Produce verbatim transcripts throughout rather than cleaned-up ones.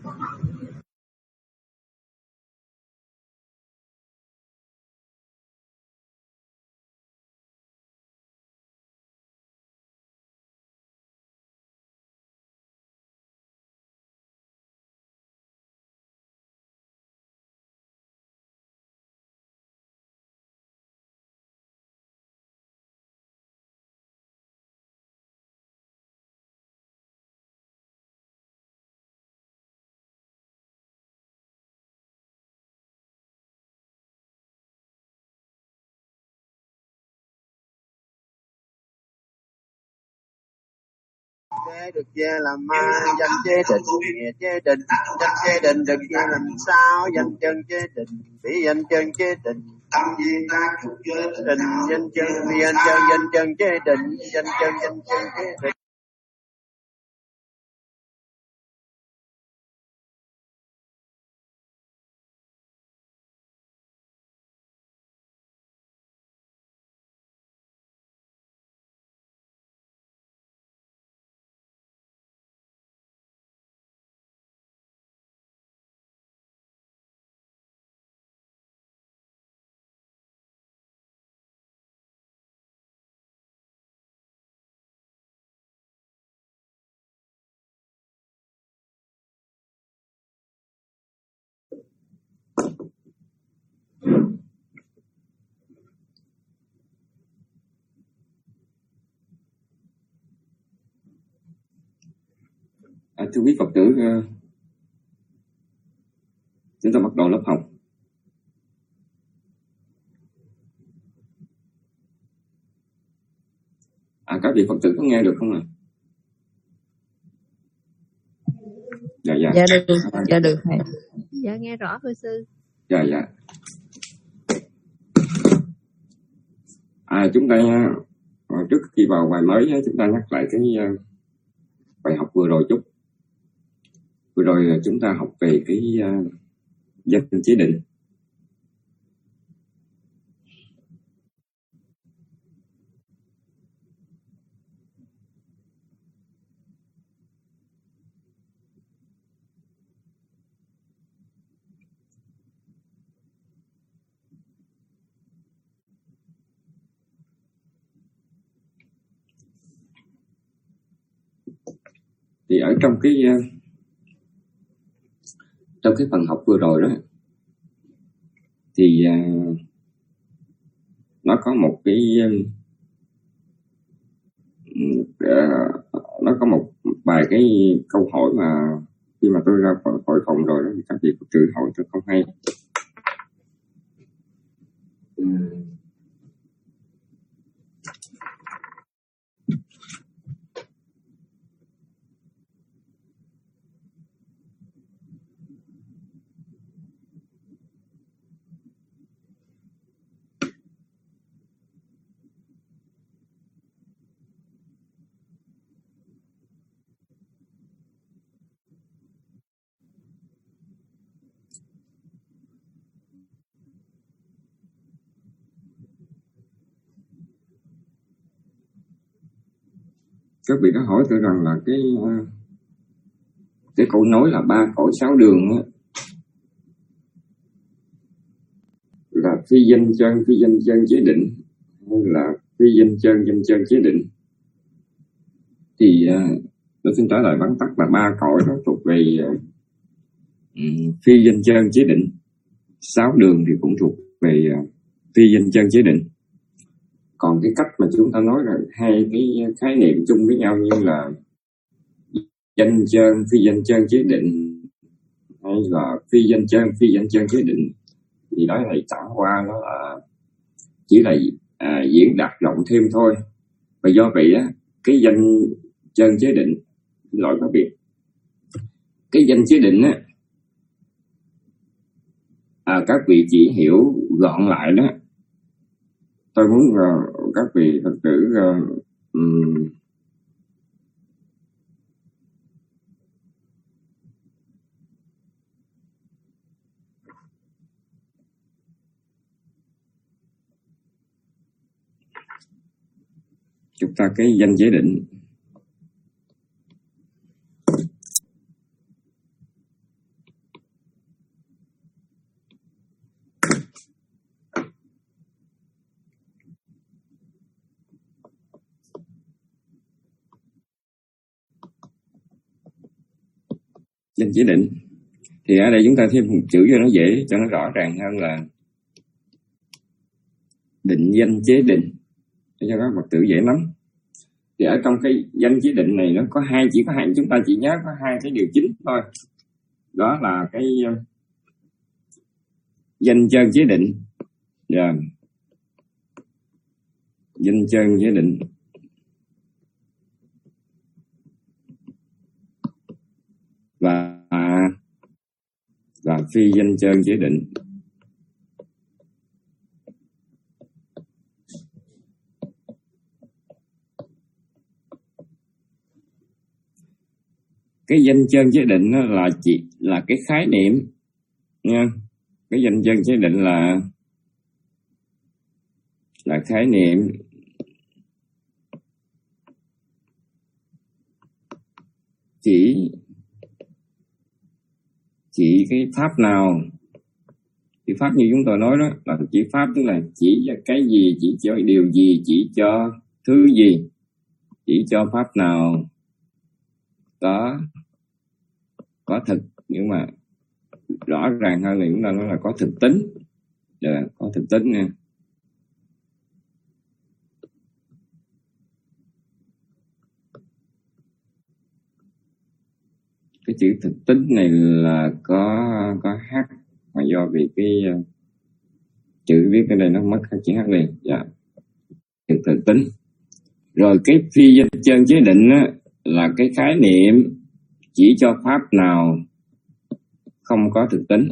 Chế được chia làm hai, danh chế định, nghĩa chế định, danh chế định được chia làm sao, danh chân chế định, bị danh chân chế định, định danh chân, bị danh chân, danh chân chế định, danh chân, danh chân chế định. À, thưa quý Phật tử, chúng ta bắt đầu lớp học. À, các vị Phật tử có nghe được không ạ? À? Dạ, dạ. Dạ được, dạ được thầy. Dạ nghe rõ thưa sư. Dạ, dạ. À, chúng ta trước khi vào bài mới, chúng ta nhắc lại cái bài học vừa rồi chút. Vừa rồi chúng ta học về cái uh, danh chế định. Thì ở trong cái uh, trong cái phần học vừa rồi đó thì uh, nó có một cái uh, nó có một vài cái câu hỏi mà khi mà tôi ra khỏi phòng rồi đó thì các vị tự hỏi tôi không hay. uhm. Các vị đã hỏi tôi rằng là cái cái câu nói là ba cõi sáu đường á, là phi danh chân, phi danh chân chế định hay là phi danh chân, danh chân chế định, thì uh, tôi xin trả lời vắn tắt là ba cõi đó thuộc về uh, phi danh chân chế định, sáu đường thì cũng thuộc về uh, phi danh chân chế định. Còn cái cách mà chúng ta nói là hai cái khái niệm chung với nhau như là danh chân, phi danh chân chế định hay là phi danh chân, phi danh chân chế định thì nói này chẳng qua nó là chỉ là à, diễn đạt rộng thêm thôi. Và do vậy á, cái danh chân chế định, lỗi các biệt, cái danh chế định á, à, các vị chỉ hiểu gọn lại đó. Tôi muốn uh, các vị Phật tử uh, um, chúng ta cái danh chế định Danh chỉ định thì ở đây chúng ta thêm một chữ cho nó dễ, cho nó rõ ràng hơn là định danh chế định, để cho các Phật tử dễ nắm. Thì ở trong cái danh chế định này nó có hai, chỉ có hai, chúng ta chỉ nhớ có hai cái điều chính thôi. Đó là cái danh chân chế định và danh chân chế định và và phi danh chân chế định. Cái danh chân chế định đó là chỉ là cái khái niệm nha. Cái danh chân chế định là là khái niệm chỉ chỉ cái pháp nào, cái pháp như chúng tôi nói đó là chỉ pháp, tức là chỉ cho cái gì, chỉ cho điều gì, chỉ cho thứ gì, chỉ cho pháp nào có có thực, nhưng mà rõ ràng hơn là chúng ta nói là có thực tính. Dạ, có thực tính nha. Cái chữ thực tính này là có có h, mà do vì cái uh, chữ viết ở đây nó mất chữ h liền. Dạ, thực thực tính. Rồi cái phi danh chân chế định á, là cái khái niệm chỉ cho pháp nào không có thực tính.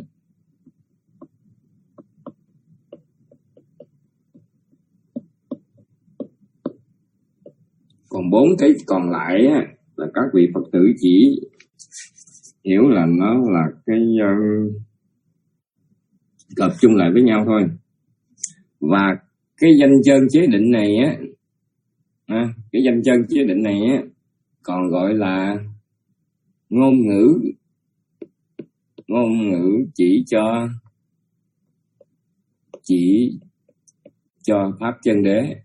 Còn bốn cái còn lại á, là các vị Phật tử chỉ hiểu là nó là cái uh, gộp chung lại với nhau thôi. Và cái danh chân chế định này á, à, cái danh chân chế định này á còn gọi là ngôn ngữ. Ngôn ngữ chỉ cho chỉ cho pháp chân đế.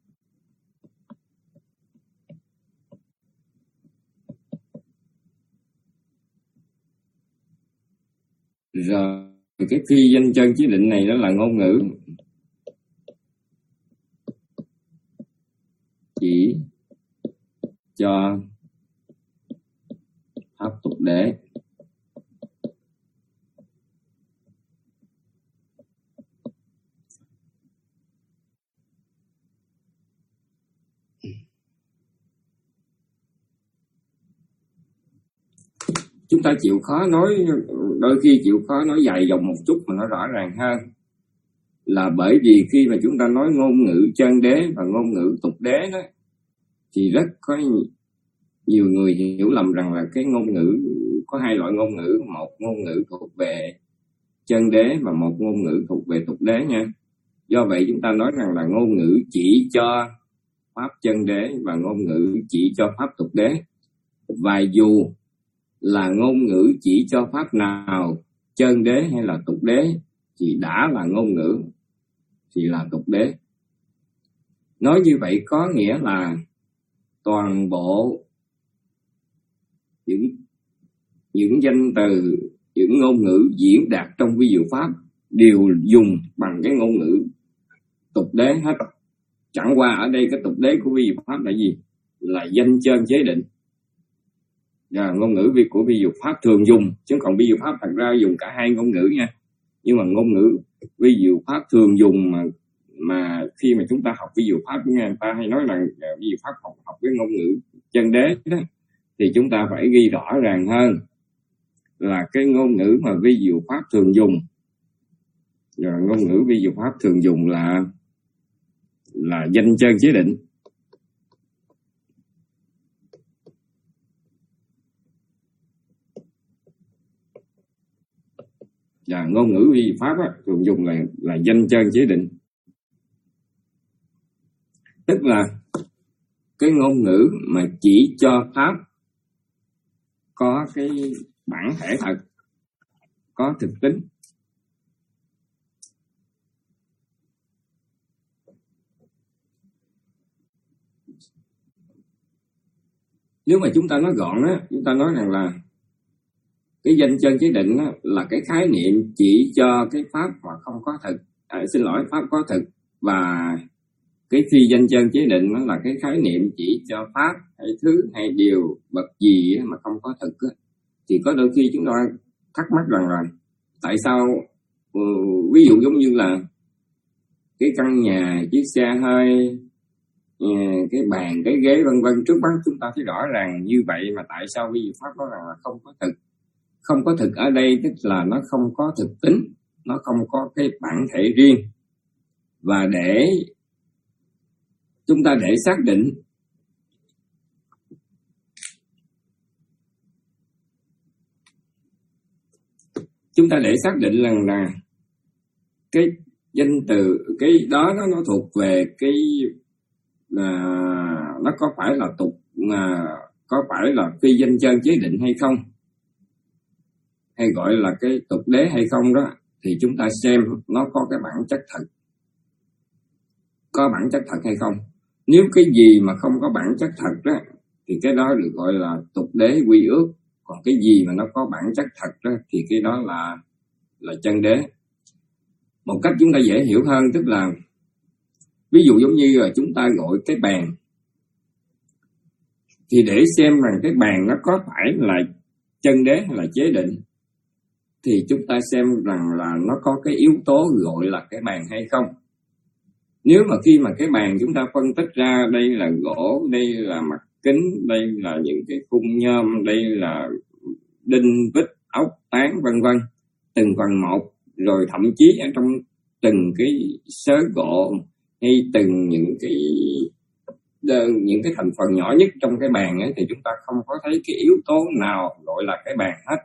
Rồi cái phi danh chân chế định này đó là ngôn ngữ chỉ cho pháp tục đế. Chúng ta chịu khó nói, đôi khi chịu khó nói dài dòng một chút mà nó rõ ràng hơn, là bởi vì khi mà chúng ta nói ngôn ngữ chân đế và ngôn ngữ tục đế đó, thì rất có nhiều người hiểu lầm rằng là cái ngôn ngữ có hai loại ngôn ngữ, một ngôn ngữ thuộc về chân đế và một ngôn ngữ thuộc về tục đế nha. Do vậy chúng ta nói rằng là ngôn ngữ chỉ cho pháp chân đế và ngôn ngữ chỉ cho pháp tục đế. Và dù là ngôn ngữ chỉ cho pháp nào, chân đế hay là tục đế, thì đã là ngôn ngữ thì là tục đế. Nói như vậy có nghĩa là toàn bộ những những danh từ, những ngôn ngữ diễn đạt trong vi diệu pháp đều dùng bằng cái ngôn ngữ tục đế hết. Chẳng qua ở đây cái tục đế của vi diệu pháp là gì? Là danh chân chế định. Và ngôn ngữ vi của vi diệu pháp thường dùng, chứ còn vi diệu pháp thật ra dùng cả hai ngôn ngữ nha. Nhưng mà ngôn ngữ vi diệu pháp thường dùng mà mà khi mà chúng ta học vi diệu pháp, người ta hay nói là vi diệu pháp học học với ngôn ngữ chân đế đó, thì chúng ta phải ghi rõ ràng hơn là cái ngôn ngữ mà vi diệu pháp thường dùng, và ngôn ngữ vi diệu pháp thường dùng là là danh chân chế định. Và ngôn ngữ vi diệu pháp á, thường dùng là là danh chân chế định. Tức là cái ngôn ngữ mà chỉ cho pháp có cái bản thể thật, có thực tính. Nếu mà chúng ta nói gọn á, chúng ta nói rằng là cái danh chân chế định á, là cái khái niệm chỉ cho cái pháp mà không có thực, à, xin lỗi, pháp có thực, và cái phi danh chân chế định nó là cái khái niệm chỉ cho pháp hay thứ hay điều vật gì mà không có thực á. Thì có đôi khi chúng ta thắc mắc rằng là tại sao, ừ, ví dụ giống như là cái căn nhà, chiếc xe hơi, cái bàn, cái ghế vân vân, trước mắt chúng ta thấy rõ ràng như vậy, mà tại sao vi pháp nói rằng là không có thực? Không có thực ở đây tức là nó không có thực tính, nó không có cái bản thể riêng. Và để chúng ta để xác định chúng ta để xác định rằng là cái danh từ cái đó nó nó thuộc về cái là nó có phải là tục mà có phải là phi danh chân chế định hay không, hay gọi là cái tục đế hay không đó, thì chúng ta xem nó có cái bản chất thật, có bản chất thật hay không. Nếu cái gì mà không có bản chất thật đó thì cái đó được gọi là tục đế quy ước, còn cái gì mà nó có bản chất thật đó thì cái đó là là chân đế. Một cách chúng ta dễ hiểu hơn tức là ví dụ giống như là chúng ta gọi cái bàn, thì để xem rằng cái bàn nó có phải là chân đế hay là chế định thì chúng ta xem rằng là nó có cái yếu tố gọi là cái bàn hay không. Nếu mà khi mà cái bàn chúng ta phân tích ra đây là gỗ, đây là mặt kính, đây là những cái khung nhôm, đây là đinh vít ốc tán vân vân, từng phần một, rồi thậm chí ở trong từng cái sớ gỗ hay từng những cái những cái thành phần nhỏ nhất trong cái bàn ấy, thì chúng ta không có thấy cái yếu tố nào gọi là cái bàn hết.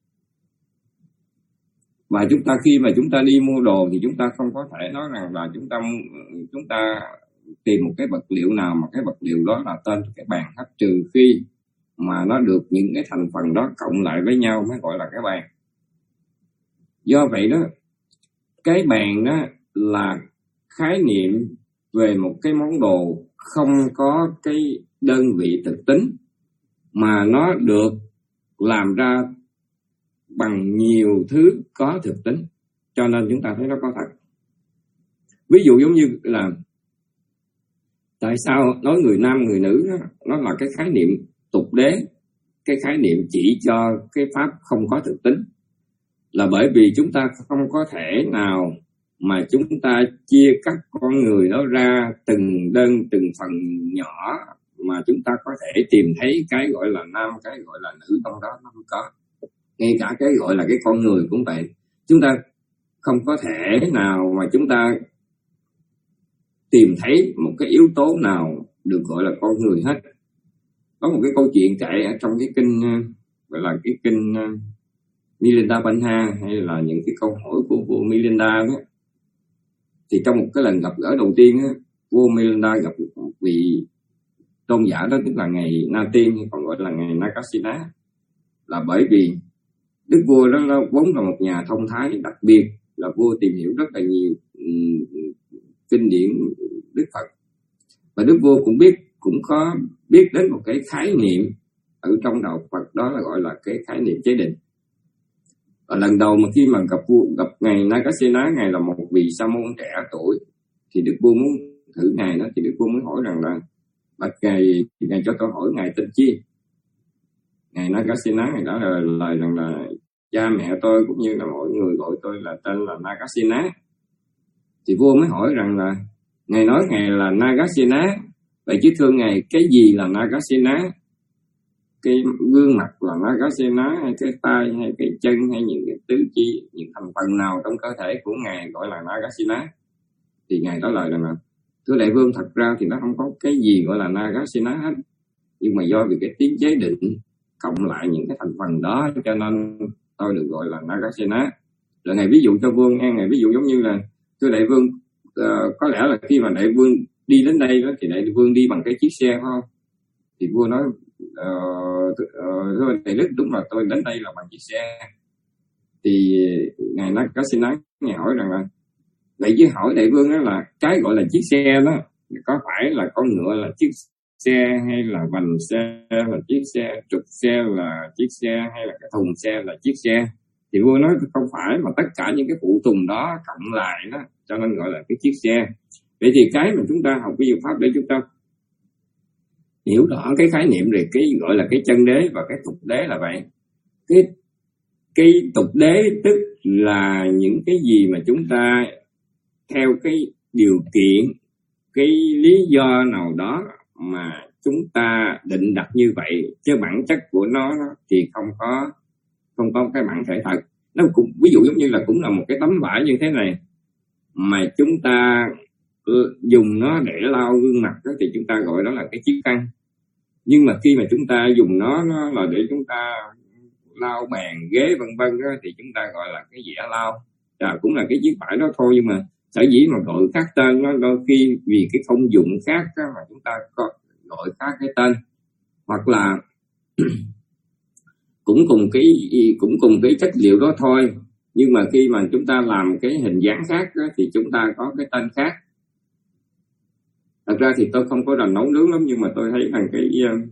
Và chúng ta khi mà chúng ta đi mua đồ thì chúng ta không có thể nói rằng là chúng ta chúng ta tìm một cái vật liệu nào mà cái vật liệu đó là tên cái bàn hết, trừ khi mà nó được những cái thành phần đó cộng lại với nhau mới gọi là cái bàn. Do vậy đó, cái bàn đó là khái niệm về một cái món đồ không có cái đơn vị thực tính, mà nó được làm ra bằng nhiều thứ có thực tính, cho nên chúng ta thấy nó có thật. Ví dụ giống như là tại sao nói người nam người nữ đó, nó là cái khái niệm tục đế, cái khái niệm chỉ cho cái pháp không có thực tính, là bởi vì chúng ta không có thể nào mà chúng ta chia các con người đó ra từng đơn từng phần nhỏ mà chúng ta có thể tìm thấy cái gọi là nam, cái gọi là nữ trong đó, nó không có. Ngay cả cái gọi là cái con người cũng vậy, chúng ta không có thể nào mà chúng ta tìm thấy một cái yếu tố nào được gọi là con người hết. Có một cái câu chuyện kể ở trong cái kinh gọi là cái kinh Milinda Panha, hay là những cái câu hỏi của vua Milinda đó, thì trong một cái lần gặp gỡ đầu tiên á, vua Milinda gặp một vị tôn giả đó, tức là ngài Na Tiên, hay còn gọi là ngài Nakasena. Là bởi vì đức vua đó, đó vốn là một nhà thông thái, đặc biệt là vua tìm hiểu rất là nhiều um, kinh điển Đức Phật, và đức vua cũng biết cũng có biết đến một cái khái niệm ở trong đạo Phật, đó là gọi là cái khái niệm chế định. Và lần đầu mà khi mà gặp vua gặp ngài Nakasena, ngài là một vị sa môn trẻ tuổi, thì đức vua muốn thử ngài đó, thì đức vua mới hỏi rằng là bạch ngài, ngài cho tôi hỏi ngài tên chi. Ngài Nakasena ngài đã lời, lời rằng là cha mẹ tôi cũng như là mọi người gọi tôi là tên là Nakasena. Thì vua mới hỏi rằng là ngài nói ngài là Nakasena, vậy chứ thưa ngài cái gì là Nakasena? Cái gương mặt là Nakasena, hay cái tay, hay cái chân, hay những cái tứ chi, những thành phần nào trong cơ thể của ngài gọi là Nakasena? Thì ngài trả lời rằng là thưa đại vương, thật ra thì nó không có cái gì gọi là Nakasena hết, nhưng mà do vì cái tiếng chế định cộng lại những cái thành phần đó cho nên tôi được gọi là Nakasena. Rồi ngài ví dụ cho vương nghe, ngài ví dụ giống như là thưa đại vương, uh, có lẽ là khi mà đại vương đi đến đây đó thì đại vương đi bằng cái chiếc xe phải không? Thì vua nói uh, uh, thưa đại đức, đúng là tôi đến đây là bằng chiếc xe. Thì ngài Nakasena ngài hỏi rằng là vậy chứ hỏi đại vương đó là cái gọi là chiếc xe đó có phải là con ngựa là chiếc xe hay là vành xe là chiếc xe, trục xe là chiếc xe, hay là cái thùng xe là chiếc xe. Thì vua nói không phải, mà tất cả những cái phụ tùng đó cộng lại đó cho nên gọi là cái chiếc xe. Vậy thì cái mà chúng ta học cái diệu pháp để chúng ta hiểu rõ cái khái niệm về cái gọi là cái chân đế và cái tục đế là vậy. Cái cái tục đế tức là những cái gì mà chúng ta theo cái điều kiện, cái lý do nào đó mà chúng ta định đặt như vậy, chứ bản chất của nó thì không có không có cái bản thể thật. Nó cũng ví dụ giống như là cũng là một cái tấm vải như thế này mà chúng ta dùng nó để lau gương mặt đó, thì chúng ta gọi đó là cái chiếc khăn. Nhưng mà khi mà chúng ta dùng nó, nó là để chúng ta lau bàn ghế vân vân đó, thì chúng ta gọi là cái dĩa lau. À, cũng là cái chiếc vải đó thôi, nhưng mà sở dĩ mà gọi khác tên nó đôi khi vì cái công dụng khác đó, mà chúng ta có gọi khác cái tên. Hoặc là cũng cùng cái cũng cùng cái chất liệu đó thôi, nhưng mà khi mà chúng ta làm cái hình dáng khác đó, thì chúng ta có cái tên khác. Thật ra thì tôi không có rành nấu nướng lắm, nhưng mà tôi thấy rằng cái uh,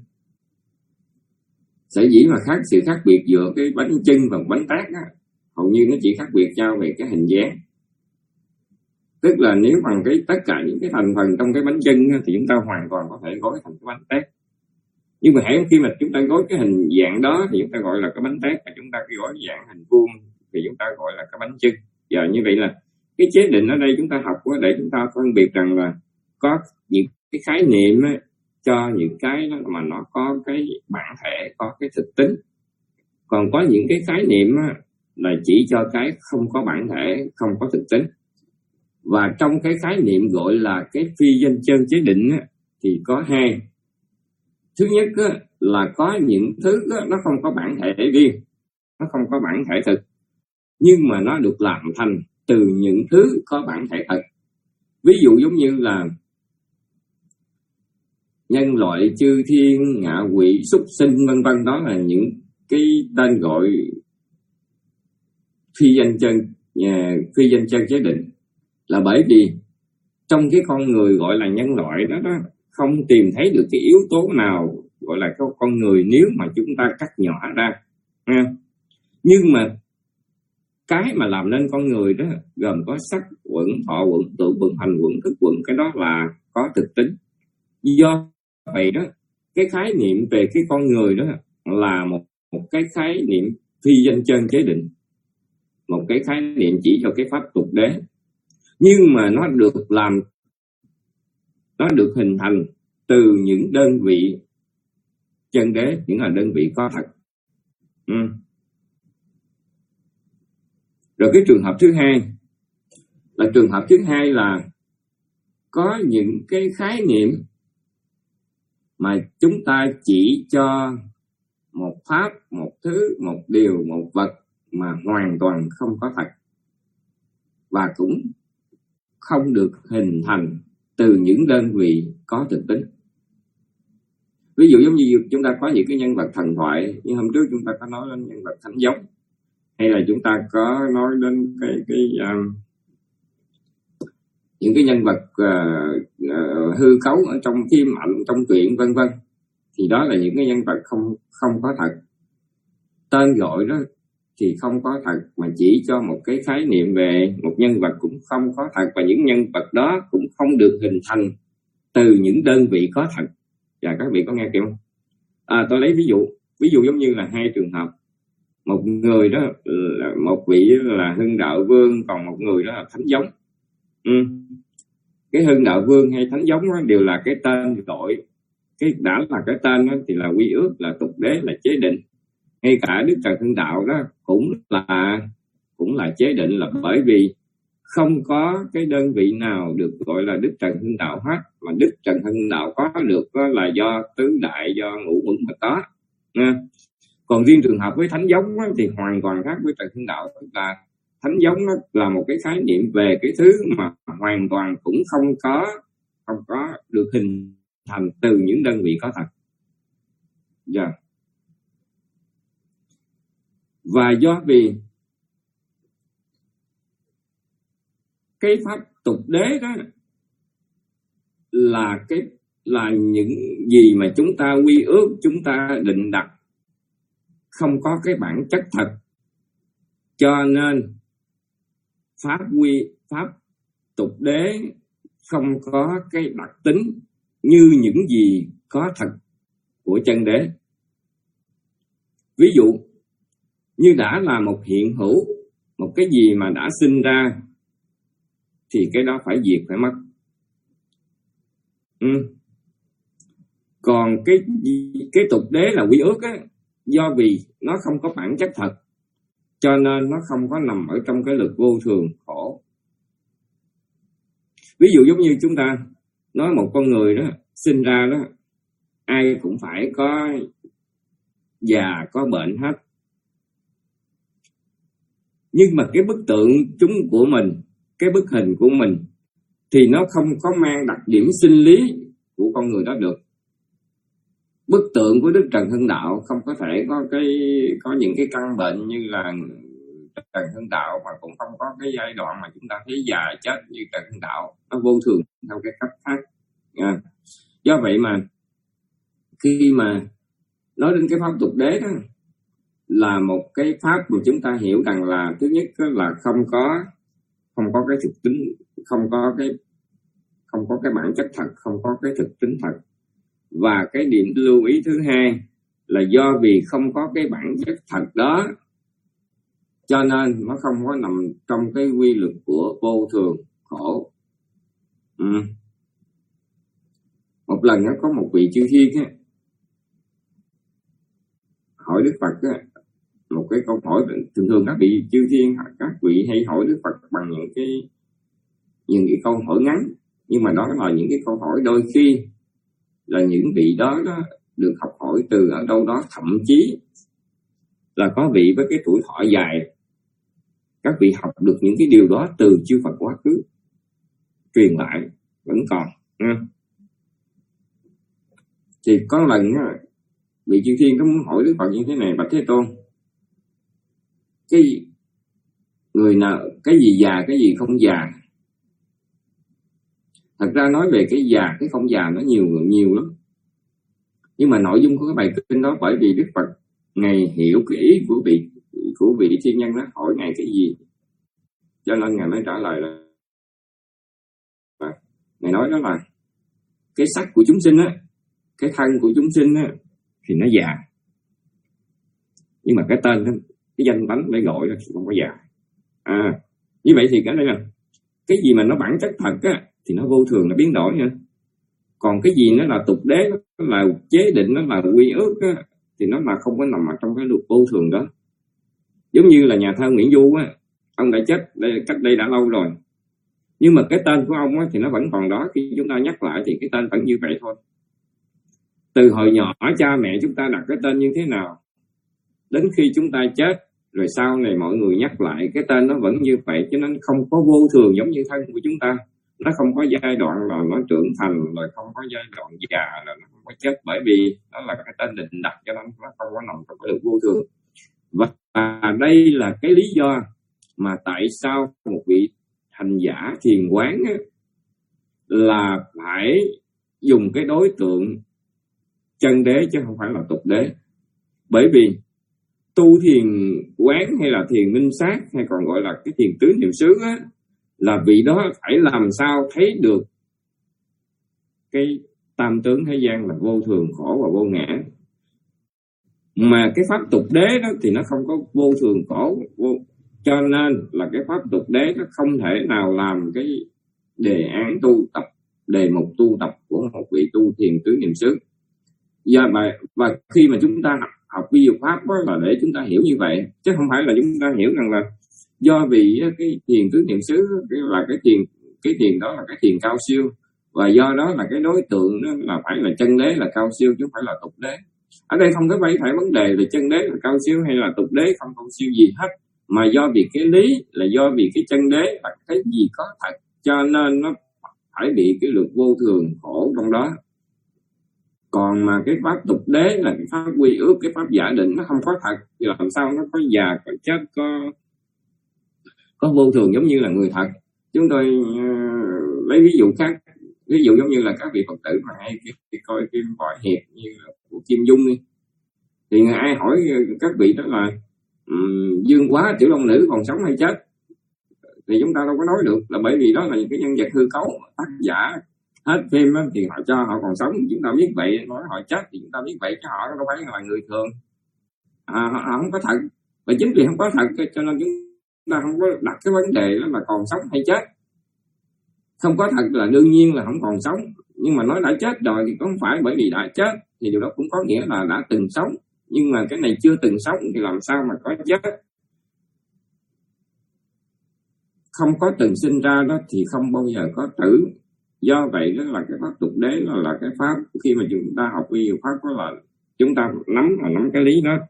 sở dĩ mà khác sự khác biệt giữa cái bánh chưng và bánh tét á, hầu như nó chỉ khác biệt nhau về cái hình dáng. Tức là nếu bằng cái tất cả những cái thành phần trong cái bánh chưng á, thì chúng ta hoàn toàn có thể gói thành cái bánh tét. Nhưng mà hãy khi mà chúng ta gói cái hình dạng đó thì chúng ta gọi là cái bánh tét, và chúng ta cái gói dạng hình vuông thì chúng ta gọi là cái bánh chưng. Giờ như vậy là cái chế định ở đây chúng ta học để chúng ta phân biệt rằng là có những cái khái niệm ấy, cho những cái đó mà nó có cái bản thể, có cái thực tính. Còn có những cái khái niệm ấy, là chỉ cho cái không có bản thể, không có thực tính. Và trong cái khái niệm gọi là cái phi danh chân chế định ấy, thì có hai. Thứ nhất ấy, là có những thứ ấy, nó không có bản thể riêng, nó không có bản thể thực, nhưng mà nó được làm thành từ những thứ có bản thể thật. Ví dụ giống như là nhân loại, chư thiên, ngạ quỷ, súc sinh vân vân, đó là những cái tên gọi phi danh chân phi danh chân chế định. Là bởi vì trong cái con người gọi là nhân loại đó, đó không tìm thấy được cái yếu tố nào gọi là con người nếu mà chúng ta cắt nhỏ ra. Ha. Nhưng mà cái mà làm nên con người đó gồm có sắc quẩn, thọ quẩn, tự quẩn, hành quẩn, thức quẩn, cái đó là có thực tính. Do vậy đó, cái khái niệm về cái con người đó là một, một cái khái niệm phi danh chân chế định, một cái khái niệm chỉ cho cái pháp tục đế. Nhưng mà nó được làm, nó được hình thành từ những đơn vị chân đế, những là đơn vị có thật. Ừ. Rồi cái trường hợp thứ hai là trường hợp thứ hai là có những cái khái niệm mà chúng ta chỉ cho một pháp, một thứ, một điều, một vật mà hoàn toàn không có thật, và cũng không được hình thành từ những đơn vị có thực tính. Ví dụ giống như chúng ta có những cái nhân vật thần thoại, như hôm trước chúng ta có nói đến nhân vật thánh giống, hay là chúng ta có nói đến cái cái um, những cái nhân vật uh, uh, hư cấu ở trong phim ảnh, trong truyện vân vân, thì đó là những cái nhân vật không không có thật. Tên gọi đó thì không có thật, mà chỉ cho một cái khái niệm về một nhân vật cũng không có thật, và những nhân vật đó cũng không được hình thành từ những đơn vị có thật. Và các vị có nghe kịp không? À, tôi lấy ví dụ, ví dụ giống như là hai trường hợp. Một người đó là một vị là Hưng Đạo Vương, còn một người đó là Thánh Giống. Ừ. Cái Hưng Đạo Vương hay Thánh Giống đó đều là cái tên gọi, cái đã là cái tên đó thì là quy ước, là tục đế, là chế định. Ngay cả Đức Trần Hưng Đạo đó cũng là cũng là chế định, là bởi vì không có cái đơn vị nào được gọi là Đức Trần Hưng Đạo hết, mà Đức Trần Hưng Đạo có được đó là do tứ đại, do ngũ uẩn mà có. Nha. Còn riêng trường hợp với Thánh Giống đó, thì hoàn toàn khác với Trần Hưng Đạo, tức là Thánh Giống đó là một cái khái niệm về cái thứ mà hoàn toàn cũng không có không có được hình thành từ những đơn vị có thật. Dạ. Yeah. Và do vì cái pháp tục đế đó là cái là những gì mà chúng ta quy ước, chúng ta định đặt không có cái bản chất thật, cho nên pháp quy pháp tục đế không có cái đặc tính như những gì có thật của chân đế. Ví dụ như đã là một hiện hữu, một cái gì mà đã sinh ra thì cái đó phải diệt, phải mất. Ừ. Còn cái cái tục đế là quy ước á, do vì nó không có bản chất thật, cho nên nó không có nằm ở trong cái lực vô thường khổ. Ví dụ giống như chúng ta nói một con người đó sinh ra đó, ai cũng phải có già có bệnh hết. Nhưng mà cái bức tượng chúng của mình, cái bức hình của mình thì nó không có mang đặc điểm sinh lý của con người đó được. Bức tượng của Đức Trần Hưng Đạo không có thể có cái có những cái căn bệnh như là Trần Hưng Đạo, mà cũng không có cái giai đoạn mà chúng ta thấy già chết như Trần Hưng Đạo. Nó vô thường theo cái cách khác. À, do vậy mà khi mà nói đến cái pháp tục đế đó là một cái pháp mà chúng ta hiểu rằng là thứ nhất là không có không có cái thực tính, không có cái không có cái bản chất thật, không có cái thực tính thật. Và cái điểm lưu ý thứ hai là do vì không có cái bản chất thật đó, cho nên nó không có nằm trong cái quy luật của vô thường khổ. Ừ. Một lần đó có một vị chư thiên á, hỏi Đức Phật á, một cái câu hỏi thường thường các vị chư thiên, các vị hay hỏi Đức Phật bằng những cái những cái câu hỏi ngắn, nhưng mà đó là những cái câu hỏi đôi khi là những vị đó, đó được học hỏi từ ở đâu đó, thậm chí là có vị với cái tuổi thọ dài, các vị học được những cái điều đó từ chư Phật quá khứ truyền lại vẫn còn. Ừ. Thì có lần á, vị chư thiên có muốn hỏi Đức Phật như thế này: bạch Thế Tôn, cái người nào, cái gì già, cái gì không già? Thật ra nói về cái già, cái không già nó nhiều nhiều lắm. Nhưng mà nội dung của cái bài kinh đó, bởi vì Đức Phật Ngài hiểu cái ý của vị của vị thiên nhân đó hỏi Ngài cái gì, cho nên Ngài mới trả lời là Ngài nói đó là cái sắc của chúng sinh á, cái thân của chúng sinh á thì nó già, nhưng mà cái tên, cái danh tánh để gọi là không có già. À, như vậy thì cái đây là cái gì mà nó bản chất thật á thì nó vô thường, nó biến đổi nha. Còn cái gì nó là tục đế, nó là chế định, nó là quy ước á, thì nó là không có nằm ở trong cái luật vô thường đó. Giống như là nhà thơ Nguyễn Du á, ông đã chết đây, cách đây đã lâu rồi, nhưng mà cái tên của ông á thì nó vẫn còn đó. Khi chúng ta nhắc lại thì cái tên vẫn như vậy thôi. Từ hồi nhỏ cha mẹ chúng ta đặt cái tên như thế nào, đến khi chúng ta chết rồi sau này mọi người nhắc lại cái tên nó vẫn như vậy, cho nên không có vô thường giống như thân của chúng ta. Nó không có giai đoạn là nó trưởng thành, rồi không có giai đoạn già là nó không có chết, bởi vì đó là cái tên định đặt, cho nên nó không có nằm trong cái luật vô thường. Và đây là cái lý do mà tại sao một vị hành giả thiền quán á, là phải dùng cái đối tượng chân đế chứ không phải là tục đế. Bởi vì tu thiền quán hay là thiền minh sát, hay còn gọi là cái thiền tứ niệm xứ á, là vị đó phải làm sao thấy được cái tam tướng thế gian là vô thường, khổ và vô ngã. Mà cái pháp tục đế đó thì nó không có vô thường, khổ, vô, cho nên là cái pháp tục đế nó không thể nào làm cái đề án tu tập, đề mục tu tập của một vị tu thiền tứ niệm xứ. Và, và khi mà chúng ta học, học vi diệu pháp đó là để chúng ta hiểu như vậy, chứ không phải là chúng ta hiểu rằng là do vì cái thiền tứ niệm xứ là cái thiền cái thiền đó là cái thiền cao siêu, và do đó là cái đối tượng đó là phải là chân đế, là cao siêu, chứ không phải là tục đế. Ở đây không có phải phải vấn đề là chân đế là cao siêu hay là tục đế không cao siêu gì hết, mà do vì cái lý là do vì cái chân đế là cái gì có thật, cho nên nó phải bị cái luật vô thường khổ trong đó. Còn mà cái pháp tục đế là cái pháp quy ước, cái pháp giả định, nó không có thật thì làm sao nó có già, có chết, có có vô thường giống như là người thật. Chúng tôi uh, lấy ví dụ khác, Ví dụ giống như là các vị Phật tử mà hay coi phim Võ Hiệp như là của Kim Dung đi, thì ai hỏi các vị đó là um, Dương Quá Tiểu Long Nữ còn sống hay chết, thì chúng ta đâu có nói được, là bởi vì đó là những cái nhân vật hư cấu, tác giả hết phim đó, thì họ cho họ còn sống, chúng ta biết vậy, nói họ chết thì chúng ta biết vậy, chứ họ đâu phải là người thường, à, họ, họ không có thật, và chính vì không có thật cho nên chúng ta không có đặt cái vấn đề đó là còn sống hay chết. Không có thật là đương nhiên là không còn sống, nhưng mà nói đã chết rồi thì không phải bởi vì đã chết thì điều đó cũng có nghĩa là đã từng sống, nhưng mà cái này chưa từng sống thì làm sao mà có chết. Không có từng sinh ra đó thì không bao giờ có tử. Do vậy đó là cái pháp tục đế là, là cái pháp khi mà chúng ta học vi diệu pháp đó là chúng ta nắm là nắm cái lý đó.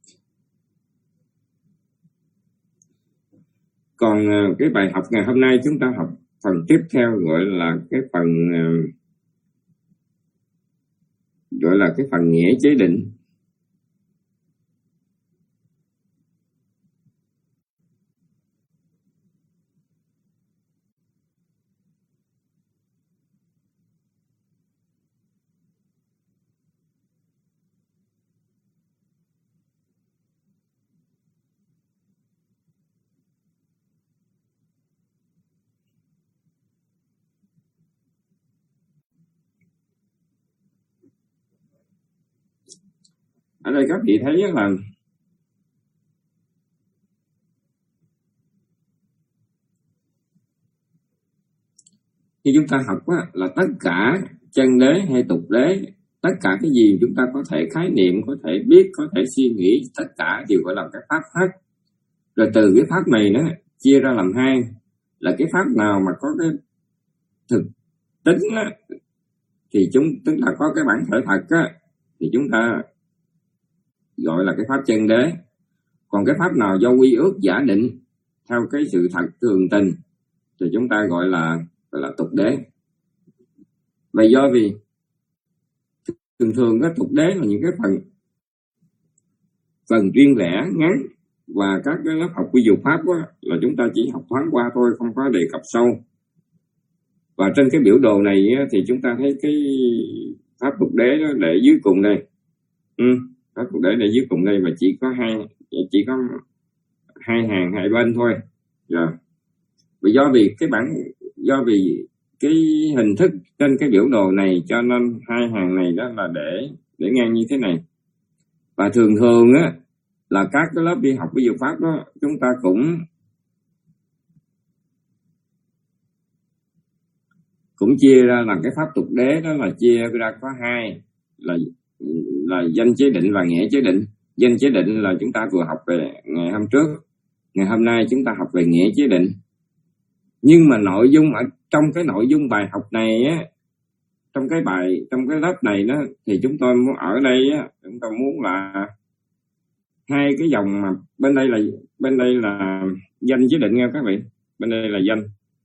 Còn cái bài học ngày hôm nay chúng ta học phần tiếp theo gọi là cái phần gọi là cái phần nghĩa chế định. Ở đây các vị thấy là khi chúng ta học á, là tất cả chân đế hay tục đế, tất cả cái gì chúng ta có thể khái niệm, có thể biết, có thể suy nghĩ, tất cả đều gọi là cái pháp hết. Rồi từ cái pháp này nó chia ra làm hai, là cái pháp nào mà có cái thực tính á, thì chúng tức là có cái bản thể thật á, thì chúng ta gọi là cái pháp chân đế. Còn cái pháp nào do quy ước giả định theo cái sự thật thường tình thì chúng ta gọi là gọi là tục đế. Và do vì thường thường cái tục đế là những cái phần phần riêng lẻ ngắn, và các cái lớp học quy diệu pháp đó, là chúng ta chỉ học thoáng qua thôi, không có đề cập sâu. Và trên cái biểu đồ này thì chúng ta thấy cái pháp tục đế đó để dưới cùng đây. Ừ, pháp tục đế để dưới cùng đây mà chỉ có hai chỉ có hai hàng hai bên thôi. Rồi. Và do vì cái bản do vì cái hình thức trên cái biểu đồ này cho nên hai hàng này đó là để để ngang như thế này. Và thường thường á là các cái lớp đi học quy diệu pháp đó chúng ta cũng cũng chia ra là cái pháp tục đế đó là chia ra có hai, là là danh chế định và nghĩa chế định. Danh chế định là chúng ta vừa học về ngày hôm trước, ngày hôm nay chúng ta học về nghĩa chế định. Nhưng mà nội dung ở trong cái nội dung bài học này á, trong cái bài trong cái lớp này đó thì chúng tôi muốn ở đây á, chúng tôi muốn là hai cái dòng, mà bên đây là bên đây là danh chế định nha các vị, bên đây là danh.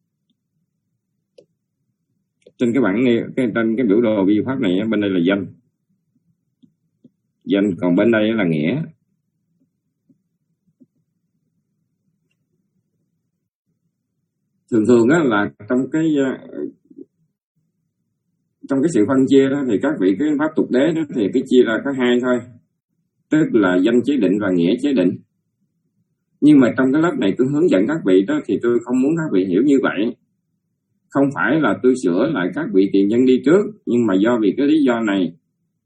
Trên cái bảng này, cái trên cái biểu đồ vi diệu pháp này bên đây là danh. Danh, còn bên đây là nghĩa. Thường thường á là trong cái trong cái sự phân chia đó thì các vị cái pháp tục đế đó thì cái chia ra có hai thôi, tức là danh chế định và nghĩa chế định. Nhưng mà trong cái lớp này tôi hướng dẫn các vị đó thì tôi không muốn các vị hiểu như vậy. Không phải là tôi sửa lại các vị tiền nhân đi trước, nhưng mà do vì cái lý do này,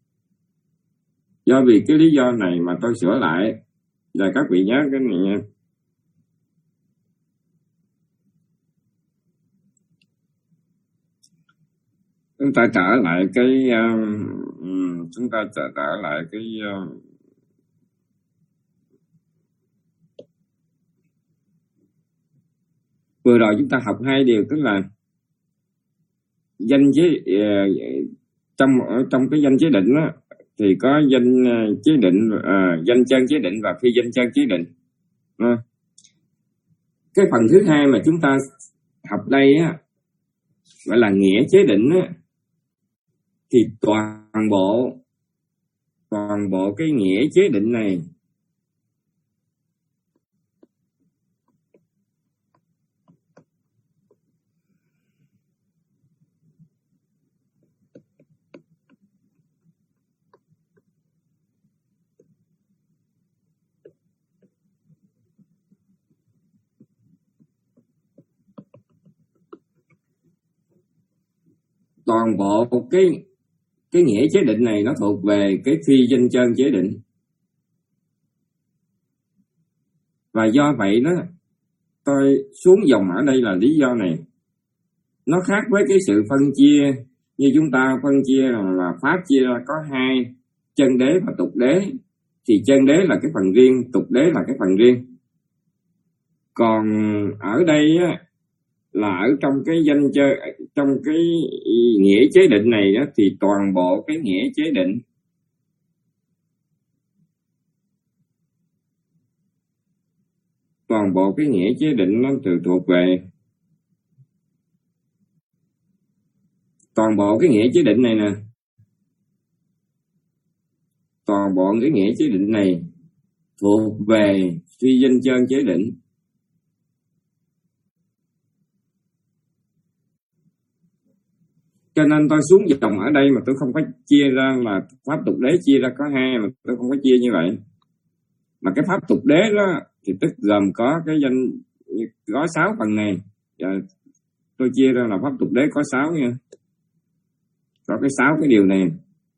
do vì cái lý do này mà tôi sửa lại. Và các vị nhớ cái này nha. Chúng ta trở lại cái um, chúng ta trở, trở lại cái uh, vừa rồi chúng ta học hai điều, tức là danh chế uh, trong trong cái danh chế định đó, thì có danh uh, chế định, uh, danh chân chế định và phi danh chân chế định. Uh. Cái phần thứ hai mà chúng ta học đây á, gọi là nghĩa chế định á, thì toàn bộ toàn bộ cái nghĩa chế định này toàn bộ cái cái nghĩa chế định này nó thuộc về cái phi danh chân chế định. Và do vậy đó, tôi xuống dòng ở đây là lý do này. Nó khác với cái sự phân chia như chúng ta phân chia là, là pháp chia ra có hai, chân đế và tục đế. Thì chân đế là cái phần riêng, tục đế là cái phần riêng. Còn ở đây á, là ở trong cái danh chơi, trong cái nghĩa chế định này á, thì toàn bộ cái nghĩa chế định toàn bộ cái nghĩa chế định nó từ thuộc về toàn bộ cái nghĩa chế định này nè, toàn bộ cái nghĩa chế định này thuộc về phi danh chân chế định. Cho nên tôi xuống dòng ở đây mà tôi không có chia ra là pháp tục đế chia ra có hai, mà tôi không có chia như vậy. Mà cái pháp tục đế đó thì tức gồm có cái danh có sáu phần này. Và tôi chia ra là pháp tục đế có sáu nha. Có cái sáu cái điều này.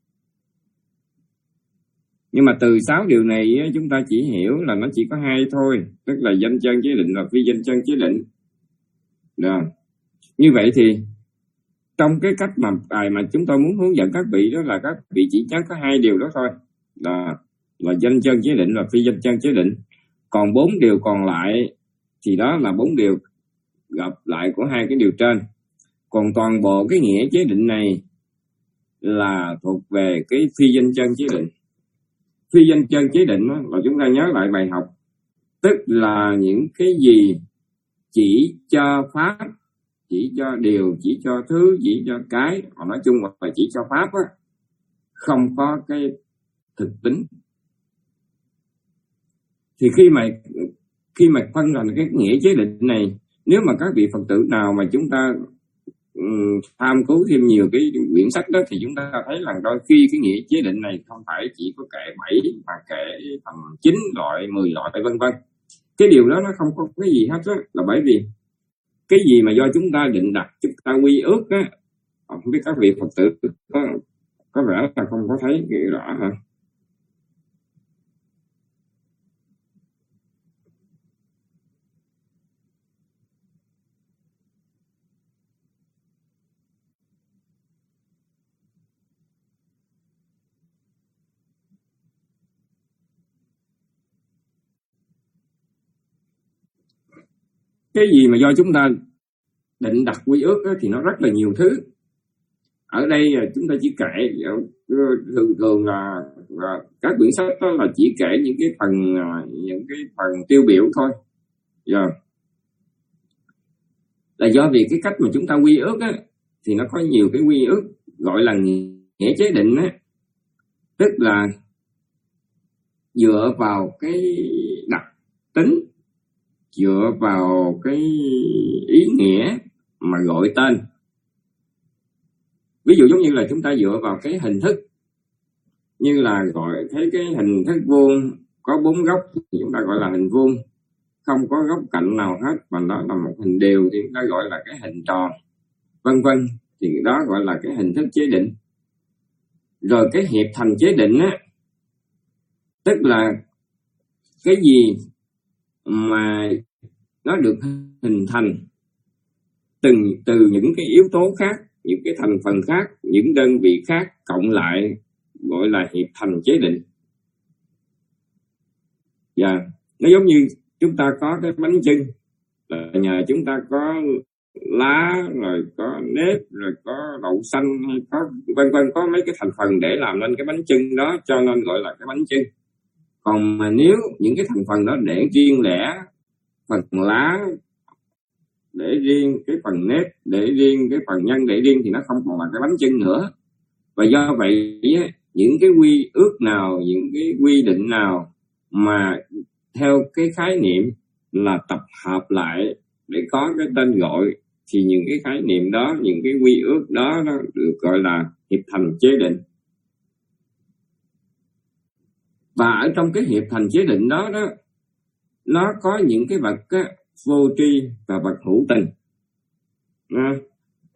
Nhưng mà từ sáu điều này chúng ta chỉ hiểu là nó chỉ có hai thôi, tức là danh chân chế định và phi danh chân chế định. Rồi. Như vậy thì trong cái cách mà bài mà chúng tôi muốn hướng dẫn các vị đó là các vị chỉ nhớ có hai điều đó thôi, là là danh chân chế định và phi danh chân chế định. Còn bốn điều còn lại thì đó là bốn điều gặp lại của hai cái điều trên. Còn toàn bộ cái nghĩa chế định này là thuộc về cái phi danh chân chế định. Phi danh chân chế định đó, là chúng ta nhớ lại bài học, tức là những cái gì chỉ cho pháp, chỉ cho điều, chỉ cho thứ, chỉ cho cái, họ nói chung là chỉ cho pháp á, không có cái thực tính. Thì khi mà khi mà phân thành cái nghĩa chế định này, nếu mà các vị Phật tử nào mà chúng ta um, tham cứu thêm nhiều cái quyển sách đó, thì chúng ta thấy là đôi khi cái nghĩa chế định này không phải chỉ có kệ bảy mà kệ thành chín loại, mười loại vân vân. Cái điều đó nó không có cái gì hết á, là bởi vì cái gì mà do chúng ta định đặt, chúng ta quy ước á, không biết các vị Phật tử có, có vẻ là không có thấy rõ hả? Cái gì mà do chúng ta định đặt quy ước đó, thì nó rất là nhiều thứ. Ở đây chúng ta chỉ kể thường thường là, là các quyển sách đó là chỉ kể những cái phần những cái phần tiêu biểu thôi. Giờ là do vì cái cách mà chúng ta quy ước á, thì nó có nhiều cái quy ước gọi là nghĩa chế định á, tức là dựa vào cái đặc tính, dựa vào cái ý nghĩa mà gọi tên. Ví dụ giống như là chúng ta dựa vào cái hình thức, như là gọi thấy cái hình thức vuông có bốn góc thì chúng ta gọi là hình vuông, không có góc cạnh nào hết mà nó là một hình đều thì chúng ta gọi là cái hình tròn, vân vân, thì đó gọi là cái hình thức chế định. Rồi cái hiệp thành chế định á, tức là cái gì mà nó được hình thành từng từ những cái yếu tố khác, những cái thành phần khác, những đơn vị khác cộng lại gọi là hiệp thành chế định. Và yeah. Nó giống như chúng ta có cái bánh chưng, là nhờ chúng ta có lá, rồi có nếp, rồi có đậu xanh, hay có vân vân, có mấy cái thành phần để làm nên cái bánh chưng đó, cho nên gọi là cái bánh chưng. Còn mà nếu những cái thành phần đó để riêng lẻ, phần lá để riêng, cái phần nếp để riêng, cái phần nhân để riêng, thì nó không còn là cái bánh chưng nữa. Và do vậy những cái quy ước nào, những cái quy định nào mà theo cái khái niệm là tập hợp lại để có cái tên gọi, thì những cái khái niệm đó, những cái quy ước đó nó được gọi là hiệp thành chế định. Và ở trong cái hiệp thành chế định đó đó, nó có những cái vật á, vô tri và vật hữu tình. À,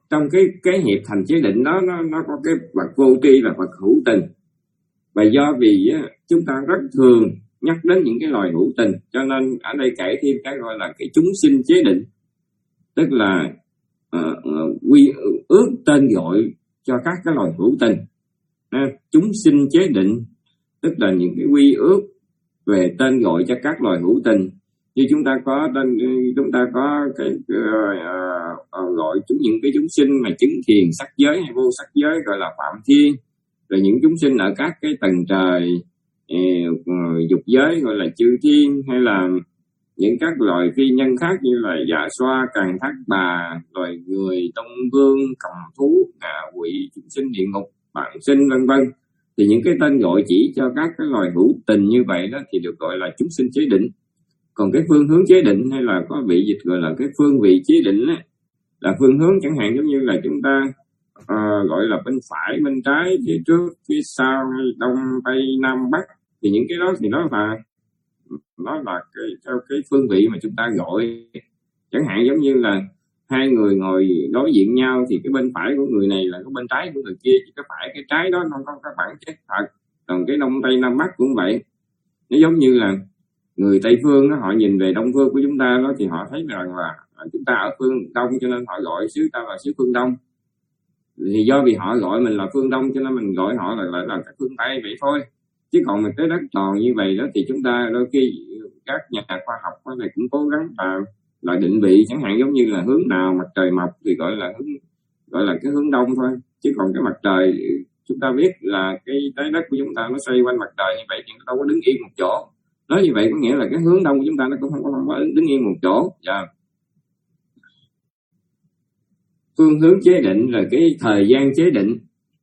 trong cái cái hiệp thành chế định đó nó nó có cái bậc vô tri là bậc hữu tình. Và do vì á, chúng ta rất thường nhắc đến những cái loài hữu tình, cho nên ở đây kể thêm cái gọi là cái chúng sinh chế định, tức là uh, uh, quy ước tên gọi cho các cái loài hữu tình. À, chúng sinh chế định tức là những cái quy ước về tên gọi cho các loài hữu tình. Như chúng ta có tên, chúng ta có cái uh, uh, gọi chúng những cái chúng sinh mà chứng thiền sắc giới hay vô sắc giới gọi là phạm thiên, rồi những chúng sinh ở các cái tầng trời uh, dục giới gọi là chư thiên, hay là những các loài phi nhân khác như là dạ xoa, càn thác bà, loài người, đông vương, cầm thú, ngạ quỷ, chúng sinh địa ngục, bạn sinh vân vân. Thì những cái tên gọi chỉ cho các cái loài hữu tình như vậy đó thì được gọi là chúng sinh chế định. Còn cái phương hướng chế định hay là có vị dịch gọi là cái phương vị chế định ấy, là phương hướng chẳng hạn giống như là chúng ta uh, gọi là bên phải, bên trái, phía trước, phía sau, hay đông, tây, nam, bắc. Thì những cái đó thì nó là nó là cái theo cái phương vị mà chúng ta gọi. Chẳng hạn giống như là hai người ngồi đối diện nhau thì cái bên phải của người này là cái bên trái của người kia, cái phải cái trái đó không có các bản chất thật. Còn cái đông, tây, nam, bắc cũng vậy. Nó giống như là người Tây phương đó, họ nhìn về đông phương của chúng ta đó thì họ thấy rằng là chúng ta ở phương đông cho nên họ gọi xứ ta là xứ phương đông. Thì do vì họ gọi mình là phương đông cho nên mình gọi họ là là, là các phương Tây vậy thôi. Chứ còn mình tới đất tròn như vậy đó thì chúng ta đôi khi các nhà khoa học đó thì cũng cố gắng là, là định vị, chẳng hạn giống như là hướng nào mặt trời mọc thì gọi là hướng gọi là cái hướng đông thôi. Chứ còn cái mặt trời chúng ta biết là cái trái đất của chúng ta nó xoay quanh mặt trời như vậy thì nó đâu có đứng yên một chỗ. Nói như vậy có nghĩa là cái hướng đông của chúng ta nó cũng không có, không có đứng yên một chỗ. Yeah. Phương hướng chế định rồi cái thời gian chế định.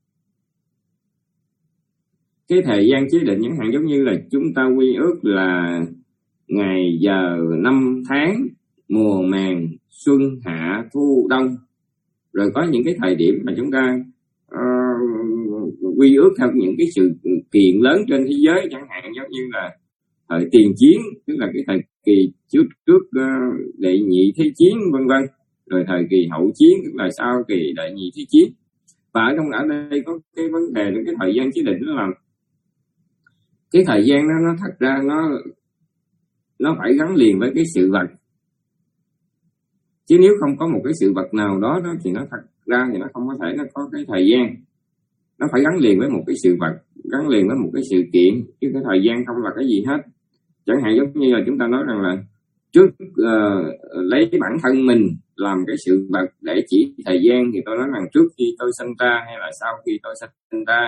Cái thời gian chế định chẳng hạn giống như là chúng ta quy ước là ngày, giờ, năm, tháng, mùa màng, xuân, hạ, thu, đông. Rồi có những cái thời điểm mà chúng ta uh, quy ước theo những cái sự kiện lớn trên thế giới, chẳng hạn giống như là thời tiền chiến, tức là cái thời kỳ trước trước uh, đệ nhị thế chiến vân vân, rồi thời kỳ hậu chiến tức là sau kỳ đệ nhị thế chiến. Và ở trong ở đây có cái vấn đề là cái thời gian chế định nó là cái thời gian đó, nó thật ra nó nó phải gắn liền với cái sự vật. Chứ nếu không có một cái sự vật nào đó, đó thì nó thật ra thì nó không có thể nó có cái thời gian. Nó phải gắn liền với một cái sự vật, gắn liền với một cái sự kiện, chứ cái thời gian không là cái gì hết. Chẳng hạn giống như là chúng ta nói rằng là trước uh, lấy bản thân mình làm cái sự vật để chỉ thời gian, thì tôi nói rằng trước khi tôi sinh ra hay là sau khi tôi sinh ra,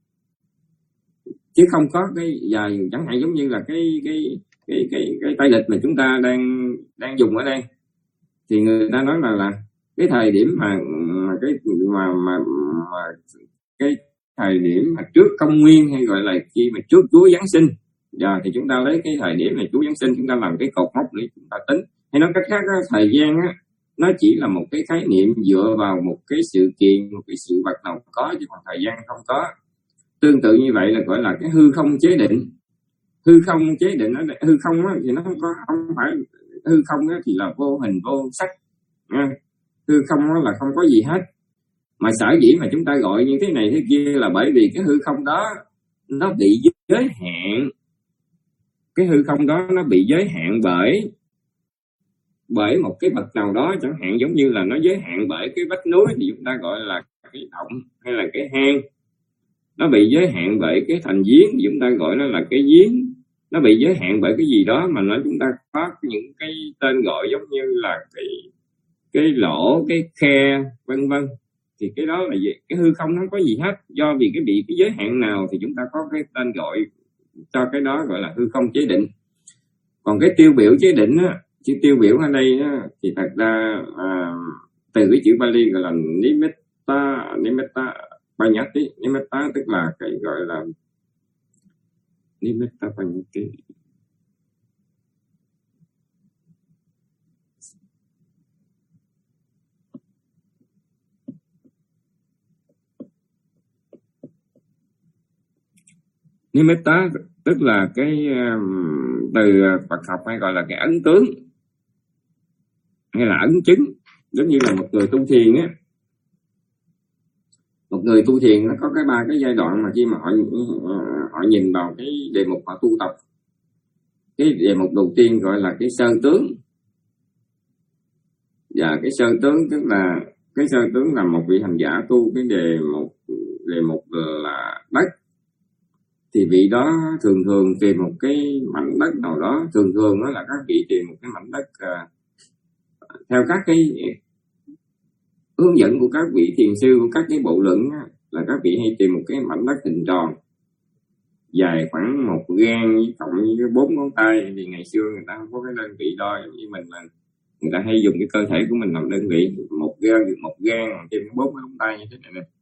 chứ không có cái dài. Chẳng hạn giống như là cái cái cái cái cái tay lịch mà chúng ta đang đang dùng ở đây, thì người ta nói là là cái thời điểm mà, mà cái mà, mà mà cái thời điểm mà trước công nguyên, hay gọi là khi mà trước Chúa Giáng sinh. Giờ thì chúng ta lấy cái thời điểm này Chúa Giáng sinh chúng ta làm cái cột mốc để chúng ta tính. Hay nói cách khác đó, thời gian á nó chỉ là một cái khái niệm dựa vào một cái sự kiện, một cái sự vật nào có, chứ còn thời gian không có. Tương tự như vậy là gọi là cái hư không chế định. Hư không chế định đó, hư không đó, thì nó không có, không phải hư không đó, thì là vô hình vô sắc. Hư không đó là không có gì hết. Mà sở dĩ mà chúng ta gọi như thế này thế kia là bởi vì cái hư không đó nó bị giới hạn. Cái hư không đó nó bị giới hạn bởi bởi một cái vật nào đó, chẳng hạn giống như là nó giới hạn bởi cái vách núi thì chúng ta gọi là cái động hay là cái hang. Nó bị giới hạn bởi cái thành giếng thì chúng ta gọi nó là cái giếng. Nó bị giới hạn bởi cái gì đó mà nó chúng ta có những cái tên gọi giống như là cái cái lỗ, cái khe vân vân. Thì cái đó là gì? Cái hư không nó không có gì hết. Do vì cái bị cái giới hạn nào thì chúng ta có cái tên gọi cho cái đó gọi là hư không chế định. Còn cái tiêu biểu chế định á, chữ tiêu biểu ở đây á, thì thật ra à, từ cái chữ Bali gọi là nimitta, nimitta Panyati, nimitta tức là cái gọi là nimitta Panyati. Nimitta tức là cái từ Phật học hay gọi là cái ấn tướng hay là ấn chứng. Giống như là một người tu thiền á, một người tu thiền nó có cái ba cái giai đoạn mà khi mà họ họ nhìn vào cái đề mục họ tu tập. Cái đề mục đầu tiên gọi là cái sơ tướng, và cái sơ tướng tức là cái sơ tướng là một vị hành giả tu cái đề mục đề mục là đất, thì vị đó thường thường tìm một cái mảnh đất nào đó, thường thường đó là các vị tìm một cái mảnh đất uh, theo các cái hướng dẫn của các vị thiền sư của các cái bộ luận là các vị hay tìm một cái mảnh đất hình tròn dài khoảng một gang cộng với bốn ngón tay. Thì ngày xưa người ta không có cái đơn vị đo giống như mình, là người ta hay dùng cái cơ thể của mình làm đơn vị, một gang một gang trên bốn ngón tay như thế này nè.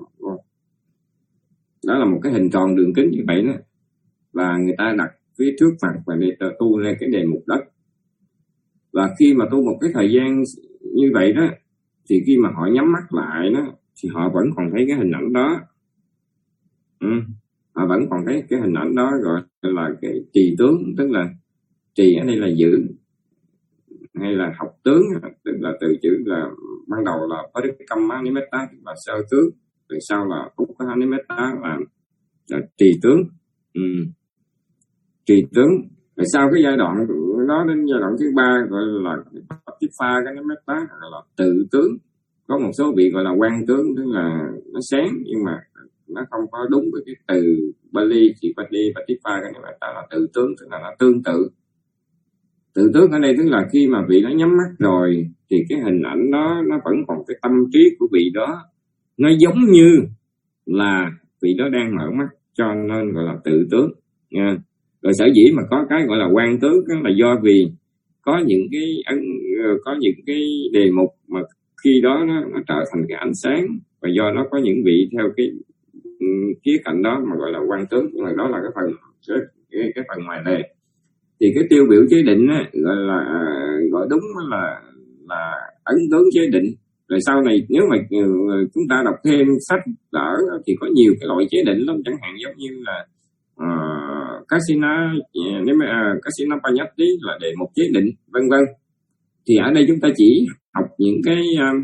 Đó là một cái hình tròn đường kính như vậy đó, và người ta đặt phía trước mặt và để tu ra cái đề mục đất. Và khi mà tu một cái thời gian như vậy đó, thì khi mà họ nhắm mắt lại đó thì họ vẫn còn thấy cái hình ảnh đó. Ừ. Họ vẫn còn thấy cái hình ảnh đó, gọi là cái trì tướng, tức là trì ở đây là giữ, hay là học tướng, tức là từ chữ là ban đầu là Parikamma Nimitta, tức là sơ tướng, rồi sau là Ukkha Nimitta là, là trì tướng. Ừ. Trì tướng. Rồi sau cái giai đoạn đó đến giai đoạn thứ ba gọi là Patipha cái Nimitta, gọi là tự tướng. Có một số vị gọi là quan tướng, tức là nó sáng nhưng mà nó không có đúng với cái từ Bali, chỉ Pati Patipha cái Nimitta là tự tướng, tức là nó tương tự. Tự tướng ở đây tức là khi mà vị nó nhắm mắt rồi thì cái hình ảnh đó nó vẫn còn cái tâm trí của vị đó, nó giống như là vị đó đang mở mắt, cho nên gọi là tự tướng nha. Rồi sở dĩ mà có cái gọi là quan tướng đó là do vì có những cái ấn, có những cái đề mục mà khi đó nó, nó trở thành cái ánh sáng, và do nó có những vị theo cái khía cạnh đó mà gọi là quan tướng. Nhưng mà đó là cái phần cái, cái, cái phần ngoài đề. Thì cái tiêu biểu chế định á, gọi là gọi đúng là là ấn tướng chế định. Rồi sau này nếu mà chúng ta đọc thêm sách đỡ thì có nhiều cái loại chế định lắm, chẳng hạn giống như là uh, Kasina nếu mà uh, Kasina Panyati là đề mục chế định, vân vân. Thì ở đây chúng ta chỉ học những cái uh,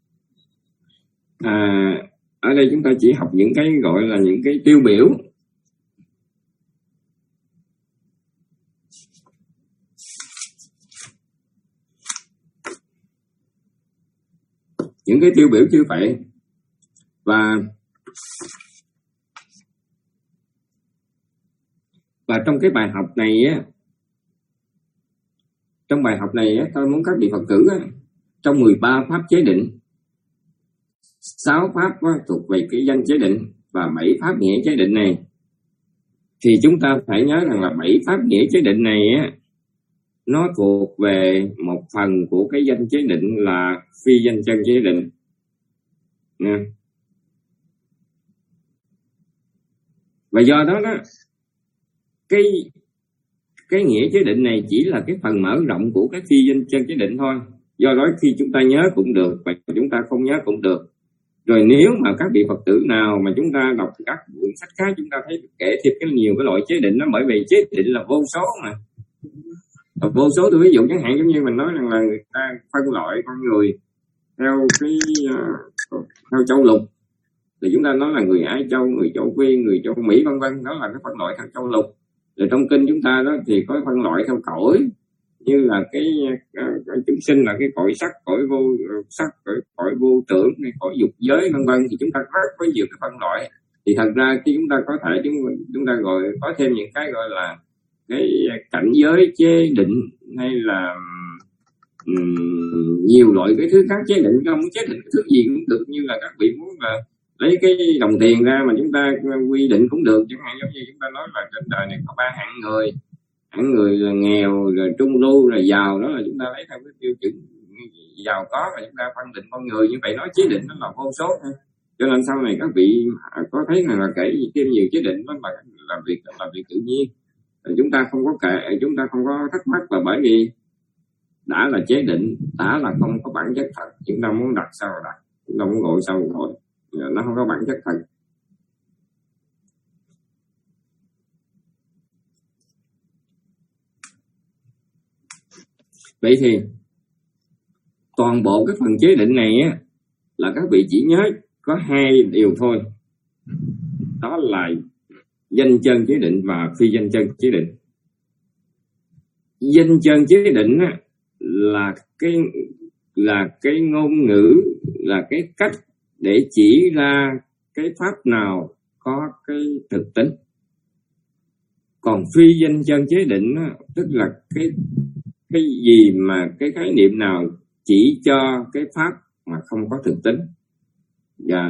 uh, ở đây chúng ta chỉ học những cái gọi là những cái tiêu biểu. Những cái tiêu biểu như vậy. Và và trong cái bài học này á, trong bài học này á, tôi muốn các vị Phật tử á, trong mười ba pháp chế định, sáu pháp á, thuộc về cái danh chế định và bảy pháp nghĩa chế định này, thì chúng ta phải nhớ rằng là bảy pháp nghĩa chế định này á, nó thuộc về một phần của cái danh chế định là phi danh chân chế định. Nè. Và do đó đó, cái cái nghĩa chế định này chỉ là cái phần mở rộng của cái phi danh chân chế định thôi. Do đó khi chúng ta nhớ cũng được và chúng ta không nhớ cũng được. Rồi nếu mà các vị Phật tử nào mà chúng ta đọc các quyển sách khác, chúng ta thấy kể thêm cái nhiều cái loại chế định đó, bởi vì chế định là vô số mà. Vô số tôi ví dụ chẳng hạn giống như mình nói rằng là người ta phân loại con người theo cái uh, theo châu lục, thì chúng ta nói là người Ái Châu, người Châu Phi, người Châu Mỹ vân vân, đó là cái phân loại theo châu lục. Rồi trong kinh chúng ta đó thì có phân loại theo cõi, như là cái, uh, cái chúng sinh là cái cõi sắc, cõi vô uh, sắc, cõi, cõi vô tưởng, cõi dục giới vân vân, thì chúng ta rất có nhiều cái phân loại. Thì thật ra khi chúng ta có thể chúng chúng ta gọi có thêm những cái gọi là cái cảnh giới chế định, hay là um, nhiều loại cái thứ khác chế định. Không muốn chế định cái thứ gì cũng được, như là các vị muốn là lấy cái đồng tiền ra mà chúng ta quy định cũng được. Chẳng hạn giống như chúng ta nói là trên đời này có ba hạng người, hạng người là nghèo, rồi trung lưu, rồi giàu, đó là chúng ta lấy theo cái tiêu chuẩn giàu có và chúng ta phân định con người như vậy. Nói chế định nó là vô số thôi. Cho nên sau này các vị có thấy là kể thêm nhiều chế định đó là làm việc làm việc tự nhiên. Chúng ta không có kệ, chúng ta không có thắc mắc, là bởi vì đã là chế định, đã là không có bản chất thật. Chúng ta muốn đặt sao đặt, chúng ta muốn gọi sao gọi, nó không có bản chất thật. Vậy thì toàn bộ cái phần chế định này á, là các vị chỉ nhớ có hai điều thôi, đó là danh chân chế định và phi danh chân chế định. Danh chân chế định á, là cái là cái ngôn ngữ, là cái cách để chỉ ra cái pháp nào có cái thực tính. Còn phi danh chân chế định á, tức là cái cái gì mà cái khái niệm nào chỉ cho cái pháp mà không có thực tính. Và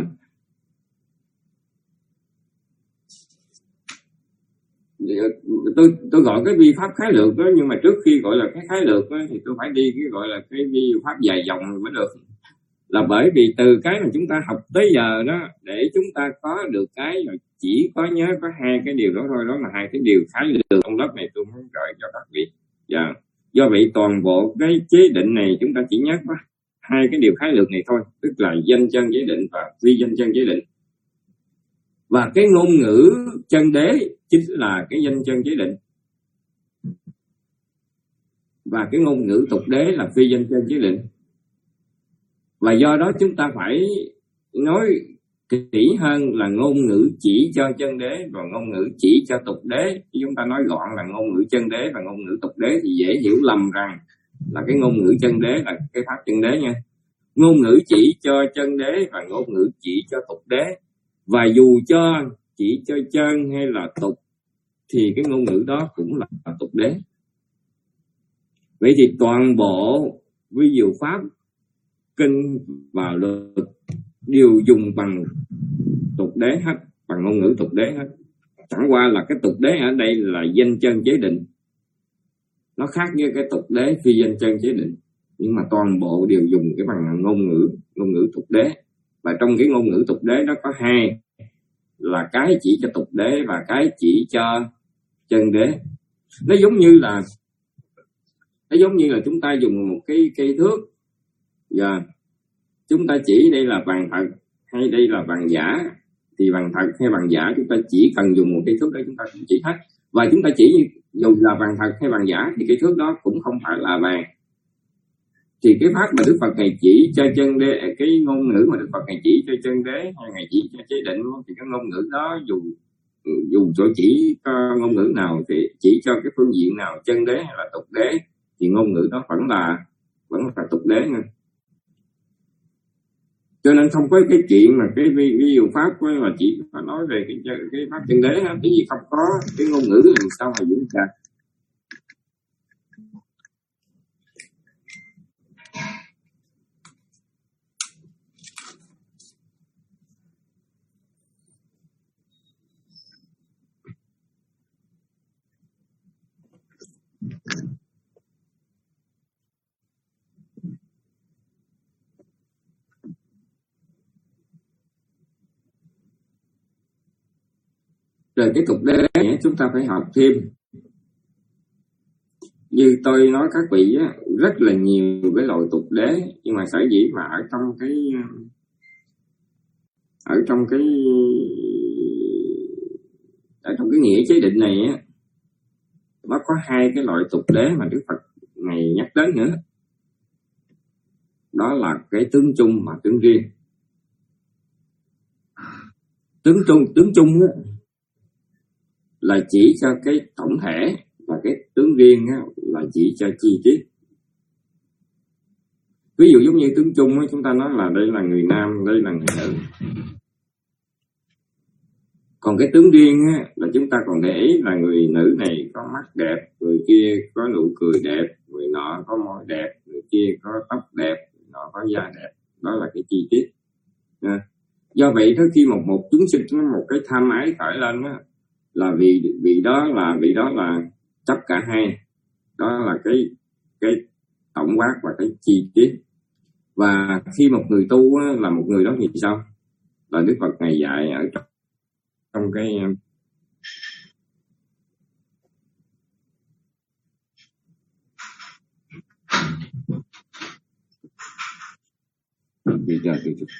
tôi tôi gọi cái vi pháp khái lược đó, nhưng mà trước khi gọi là cái khái lược đó, thì tôi phải đi cái gọi là cái vi pháp dài dòng mới được. Là bởi vì từ cái mà chúng ta học tới giờ đó, để chúng ta có được cái chỉ có nhớ có hai cái điều đó thôi, đó là hai cái điều khái lược trong lớp này tôi muốn gợi cho các vị. Và do vậy toàn bộ cái chế định này chúng ta chỉ nhắc có hai cái điều khái lược này thôi, tức là danh chân chế định và phi danh chân chế định. Và cái ngôn ngữ chân đế chính là cái danh chân chế định, và cái ngôn ngữ tục đế là phi danh chân chế định. Và do đó chúng ta phải nói kỹ hơn là ngôn ngữ chỉ cho chân đế và ngôn ngữ chỉ cho tục đế. Chúng ta nói gọn là ngôn ngữ chân đế và ngôn ngữ tục đế thì dễ hiểu lầm rằng là cái ngôn ngữ chân đế là cái pháp chân đế nha. Ngôn ngữ chỉ cho chân đế và ngôn ngữ chỉ cho tục đế. Và dù cho chỉ cho chân hay là tục thì cái ngôn ngữ đó cũng là tục đế. Vậy thì toàn bộ ví dụ pháp, kinh và luật đều dùng bằng tục đế hết, bằng ngôn ngữ tục đế hết. Chẳng qua là cái tục đế ở đây là danh chân chế định, nó khác với cái tục đế phi danh chân chế định, nhưng mà toàn bộ đều dùng cái bằng ngôn ngữ ngôn ngữ tục đế. Và trong cái ngôn ngữ tục đế nó có hai, là cái chỉ cho tục đế và cái chỉ cho chân đế. Nó giống như là nó giống như là chúng ta dùng một cái cây thước, và chúng ta chỉ đây là vàng thật hay đây là vàng giả, thì vàng thật hay vàng giả chúng ta chỉ cần dùng một cây thước để chúng ta cũng chỉ hết. Và chúng ta chỉ dùng là vàng thật hay vàng giả thì cái thước đó cũng không phải là vàng. Thì cái pháp mà Đức Phật ngày chỉ cho chân đế, cái ngôn ngữ mà Đức Phật ngày chỉ cho chân đế hay ngày chỉ cho chế định, thì cái ngôn ngữ đó dù dù cho chỉ có ngôn ngữ nào thì chỉ cho cái phương diện nào, chân đế hay là tục đế, thì ngôn ngữ đó vẫn là vẫn là tục đế nha. Cho nên không có cái chuyện mà cái ví, ví dụ pháp là chỉ phải nói về cái cái pháp chân đế, cái gì không có cái ngôn ngữ làm sao mà diễn ra. Rồi cái tục đế chúng ta phải học thêm. Như tôi nói các vị á, rất là nhiều cái loại tục đế, nhưng mà sở dĩ mà ở trong cái ở trong cái ở trong cái nghĩa chế định này á, nó có hai cái loại tục đế mà Đức Phật này nhắc đến nữa. Đó là cái tướng chung và tướng riêng. Tướng chung tướng chung á, là chỉ cho cái tổng thể, và cái tướng riêng á, là chỉ cho chi tiết. Ví dụ giống như tướng chung á, chúng ta nói là đây là người nam, đây là người nữ. Còn cái tướng riêng á, là chúng ta còn để ý là người nữ này có mắt đẹp, người kia có nụ cười đẹp, người nọ có môi đẹp, người kia có tóc đẹp, người nọ có da đẹp. Đó là cái chi tiết. À, do vậy tới khi một một chúng sinh có một cái tham ái khởi lên á, là vì vì đó là vì đó là chấp cả hai. Đó là cái cái tổng quát và cái chi tiết. Và khi một người tu á, là một người đó thì sao? Là Đức Phật ngày dạy ở trong, trong cái bây giờ từ từ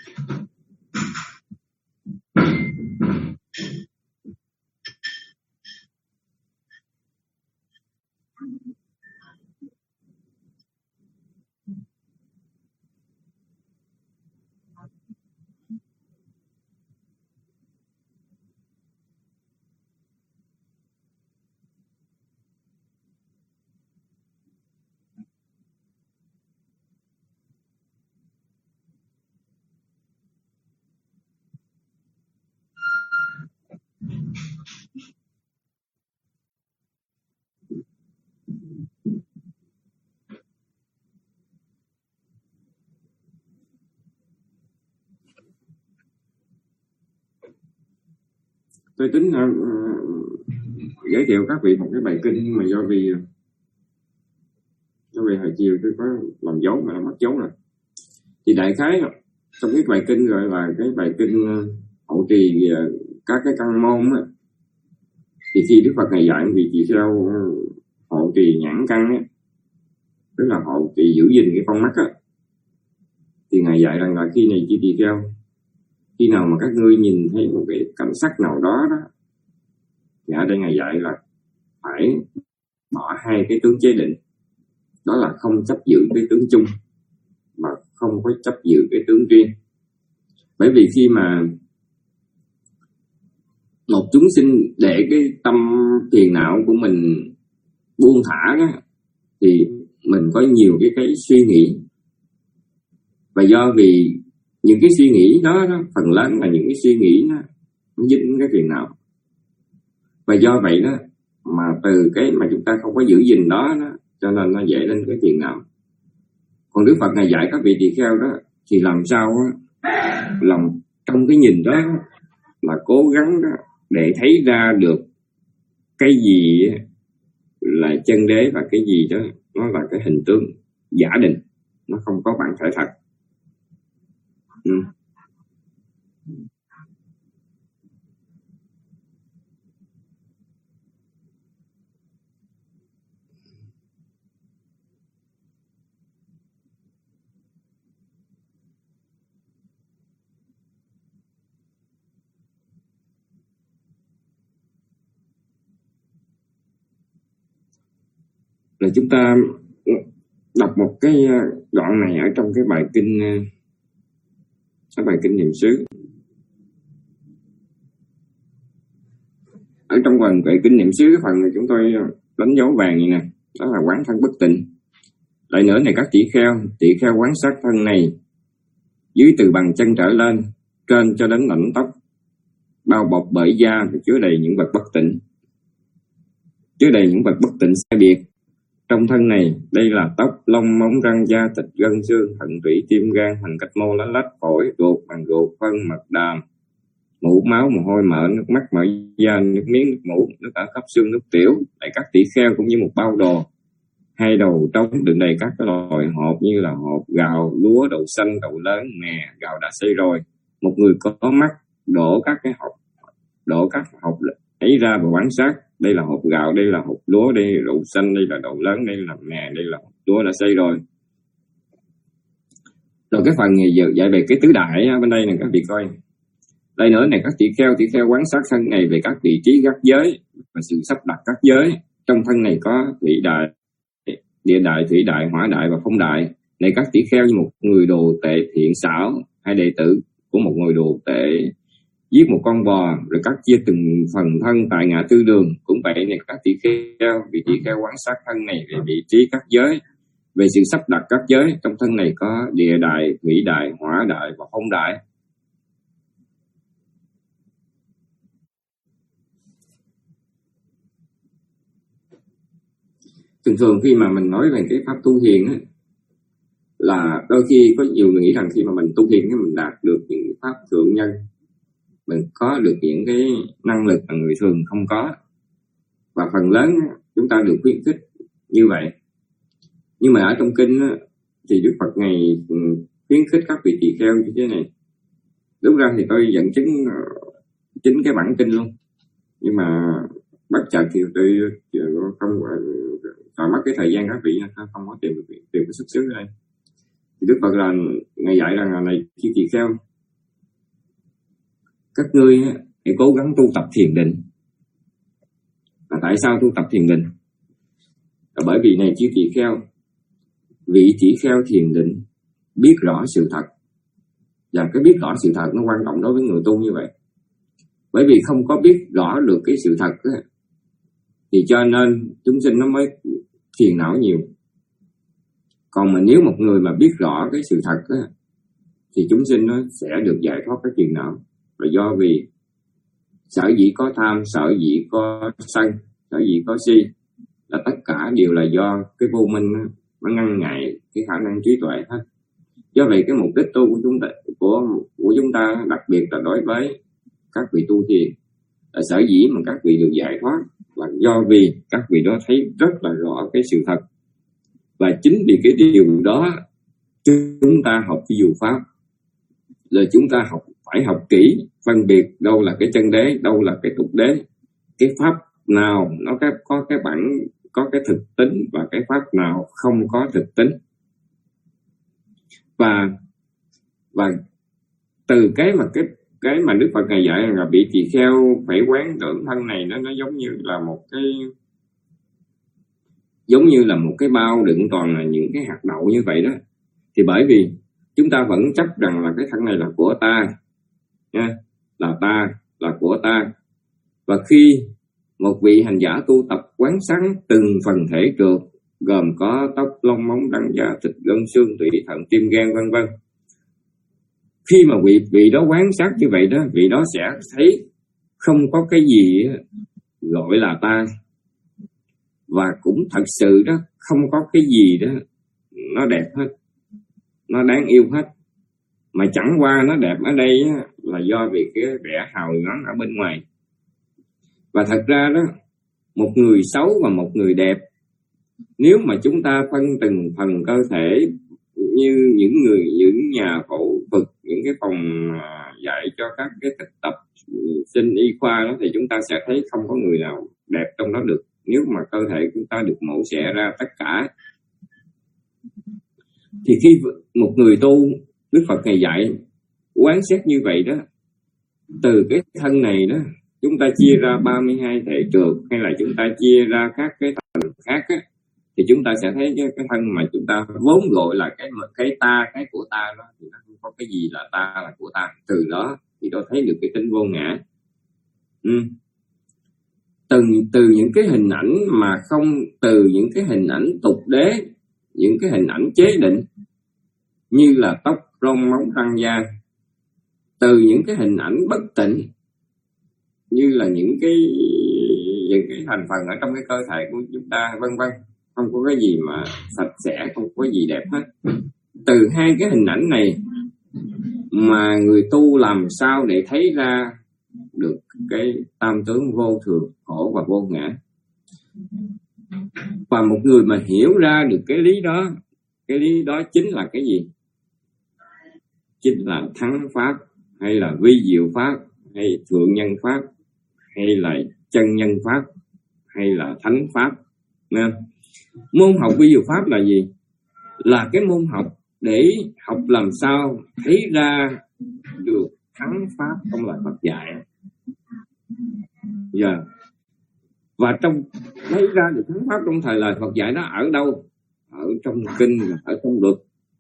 tôi tính uh, giới thiệu các vị một cái bài kinh, nhưng mà do vì do vì hồi chiều tôi có làm dấu mà nó mất dấu rồi, thì đại khái trong cái bài kinh gọi là cái bài kinh uh, hộ trì uh, các cái căn môn á, thì khi Đức Phật ngày dạy vì chị theo uh, hộ trì nhãn căn á, tức là hộ trì giữ gìn cái con mắt á, thì ngài dạy rằng là khi này chỉ tỳ kheo, khi nào mà các ngươi nhìn thấy một cái cảnh sắc nào đó đó, thì ở đây ngài dạy là phải bỏ hai cái tướng chế định, đó là không chấp giữ cái tướng chung mà không có chấp giữ cái tướng riêng. Bởi vì khi mà một chúng sinh để cái tâm phiền não của mình buông thả đó, thì mình có nhiều cái cái suy nghĩ, và do vì những cái suy nghĩ đó, đó phần lớn là những cái suy nghĩ đó, nó dính cái phiền não, và do vậy đó mà từ cái mà chúng ta không có giữ gìn đó, đó cho nên nó dễ lên cái phiền não. Còn Đức Phật này dạy các vị tỳ kheo đó thì làm sao đó, lòng trong cái nhìn đó là cố gắng đó để thấy ra được cái gì là chân đế và cái gì đó nó là cái hình tướng giả định, nó không có bản thể thật. Ừ. Rồi chúng ta đọc một cái đoạn này ở trong cái bài kinh, cái bài kinh niệm xứ. Ở trong phần bài kinh niệm xứ, phần này chúng tôi đánh dấu vàng như nè, đó là quán thân bất tịnh. Lại nữa này các tỷ kheo, tỷ kheo quán sát thân này dưới từ bằng chân trở lên, trên cho đến lãnh tóc, bao bọc bởi da và chứa đầy những vật bất tịnh, chứa đầy những vật bất tịnh sai biệt. Trong thân này, đây là tóc, lông, móng, răng, da, thịt, gân, xương, thận, tủy, tim, gan, hành, cách mô, lá lách, phổi, ruột, bằng ruột, phân, mật, đàm, mũ, máu, mồ hôi, mỡ, nước mắt, mỡ da, nước miếng, nước mũ, nước ở khắp xương, nước tiểu. Lại các tỷ kheo cũng như một bao đồ, hai đầu trống đựng đầy các cái loại hộp như là hộp gạo, lúa, đậu xanh, đậu lớn, mè, gạo đã xay rồi. Một người có mắt đổ các cái hộp, đổ các hộp ấy ra và quan sát. Đây là hộp gạo, đây là hộp lúa, đây là đậu xanh, đây là đậu lớn, đây là mè, đây là hộp lúa đã xay rồi. Rồi cái phần này dạy về cái tứ đại bên đây này các vị coi. Đây nữa này các tỷ kheo, tỷ kheo quán sát thân này về các vị trí các giới và sự sắp đặt các giới. Trong thân này có thủy đại, địa đại, thủy đại, hỏa đại và phong đại. Này các tỷ kheo, như một người đồ tệ thiện xảo, hai đệ tử của một người đồ tệ giết một con bò, rồi cắt chia từng phần thân tại ngã tư đường. Cũng vậy này các tỷ kheo, vị tỷ kheo quán sát thân này về vị trí các giới, về sự sắp đặt các giới. Trong thân này có địa đại, thủy đại, hỏa đại và phong đại. Thường thường khi mà mình nói về cái pháp tu thiền á, là đôi khi có nhiều người nghĩ rằng khi mà mình tu thiền thì mình đạt được những pháp thượng nhân, mình có được những cái năng lực mà người thường không có, và phần lớn chúng ta được khuyến khích như vậy. Nhưng mà ở trong kinh thì Đức Phật ngày khuyến khích các vị tỳ kheo như thế này. Lúc ra thì tôi dẫn chứng chính cái bản kinh luôn, nhưng mà bất chợt thì tôi không phải mất cái thời gian các vị không có tìm được tìm cái xuất xứ ở đây. Thì Đức Phật là ngày dạy rằng là này khi tỳ kheo, các ngươi hãy cố gắng tu tập thiền định. Và tại sao tu tập thiền định? Là bởi vì này chư tỳ kheo, vị tỷ kheo thiền định biết rõ sự thật, và cái biết rõ sự thật nó quan trọng đối với người tu như vậy. Bởi vì không có biết rõ được cái sự thật đó, thì cho nên chúng sinh nó mới phiền não nhiều. Còn mà nếu một người mà biết rõ cái sự thật đó, thì chúng sinh nó sẽ được giải thoát cái phiền não. Và do vì sở dĩ có tham, sở dĩ có sân, sở dĩ có si, là tất cả đều là do cái vô minh nó ngăn ngại cái khả năng trí tuệ hết. Do vậy cái mục đích tu của chúng ta của của chúng ta đặc biệt là đối với các vị tu thiền là sở dĩ mà các vị được giải thoát là do vì các vị đó thấy rất là rõ cái sự thật. Và chính vì cái điều đó chúng ta học ví dụ pháp là chúng ta học phải học kỹ, phân biệt đâu là cái chân đế, đâu là cái tục đế, cái pháp nào nó có cái bản, có cái thực tính, và cái pháp nào không có thực tính. Và và từ cái mà cái cái mà Đức Phật Ngài dạy là bị tỳ kheo phải quán tưởng thân này, nó nó giống như là một cái giống như là một cái bao đựng toàn là những cái hạt đậu như vậy đó. Thì bởi vì chúng ta vẫn chấp rằng là cái thân này là của ta nha, là ta, là của ta. Và khi một vị hành giả tu tập quán sáng từng phần thể trượt, gồm có tóc, lông, móng, răng, da, thịt, gân, xương, tủy, thận, tim, gan, vân vân. Khi mà vị vị đó quán sát như vậy đó, vị đó sẽ thấy không có cái gì gọi là ta, và cũng thật sự đó không có cái gì đó nó đẹp hết, nó đáng yêu hết. Mà chẳng qua nó đẹp ở đây á, là do vì cái vẻ hào nhoáng ở bên ngoài. Và thật ra đó, một người xấu và một người đẹp, nếu mà chúng ta phân từng phần cơ thể như những người, những nhà phẫu thuật, những cái phòng dạy cho các cái thực tập sinh y khoa đó, thì chúng ta sẽ thấy không có người nào đẹp trong đó được, nếu mà cơ thể chúng ta được mổ xẻ ra tất cả. Thì khi một người tu, Đức Phật Ngài dạy quán xét như vậy đó, từ cái thân này đó chúng ta chia ra ba mươi hai thể trượt, hay là chúng ta chia ra các cái thân khác á, thì chúng ta sẽ thấy cái, cái thân mà chúng ta vốn gọi là cái cái ta, cái của ta đó, thì nó không có cái gì là ta, là của ta. Từ đó thì tôi thấy được cái tính vô ngã. ừ. từ từ những cái hình ảnh mà không, từ những cái hình ảnh tục đế, những cái hình ảnh chế định như là tóc, râu, móng, răng, da, từ những cái hình ảnh bất tịnh như là những cái những cái thành phần ở trong cái cơ thể của chúng ta, vân vân, không có cái gì mà sạch sẽ, không có gì đẹp hết. Từ hai cái hình ảnh này mà người tu làm sao để thấy ra được cái tam tướng vô thường, khổ và vô ngã. Và một người mà hiểu ra được cái lý đó, cái lý đó chính là cái gì? Chính là thắng pháp, hay là vi diệu pháp, hay thượng nhân pháp, hay là chân nhân pháp, hay là thánh pháp. Nên môn học vi diệu pháp là gì? Là cái môn học để học làm sao thấy ra được thắng pháp trong lời Phật dạy. Giờ yeah. Và trong thấy ra được thắng pháp trong thời lời Phật dạy đó ở đâu? Ở trong kinh, ở trong luật.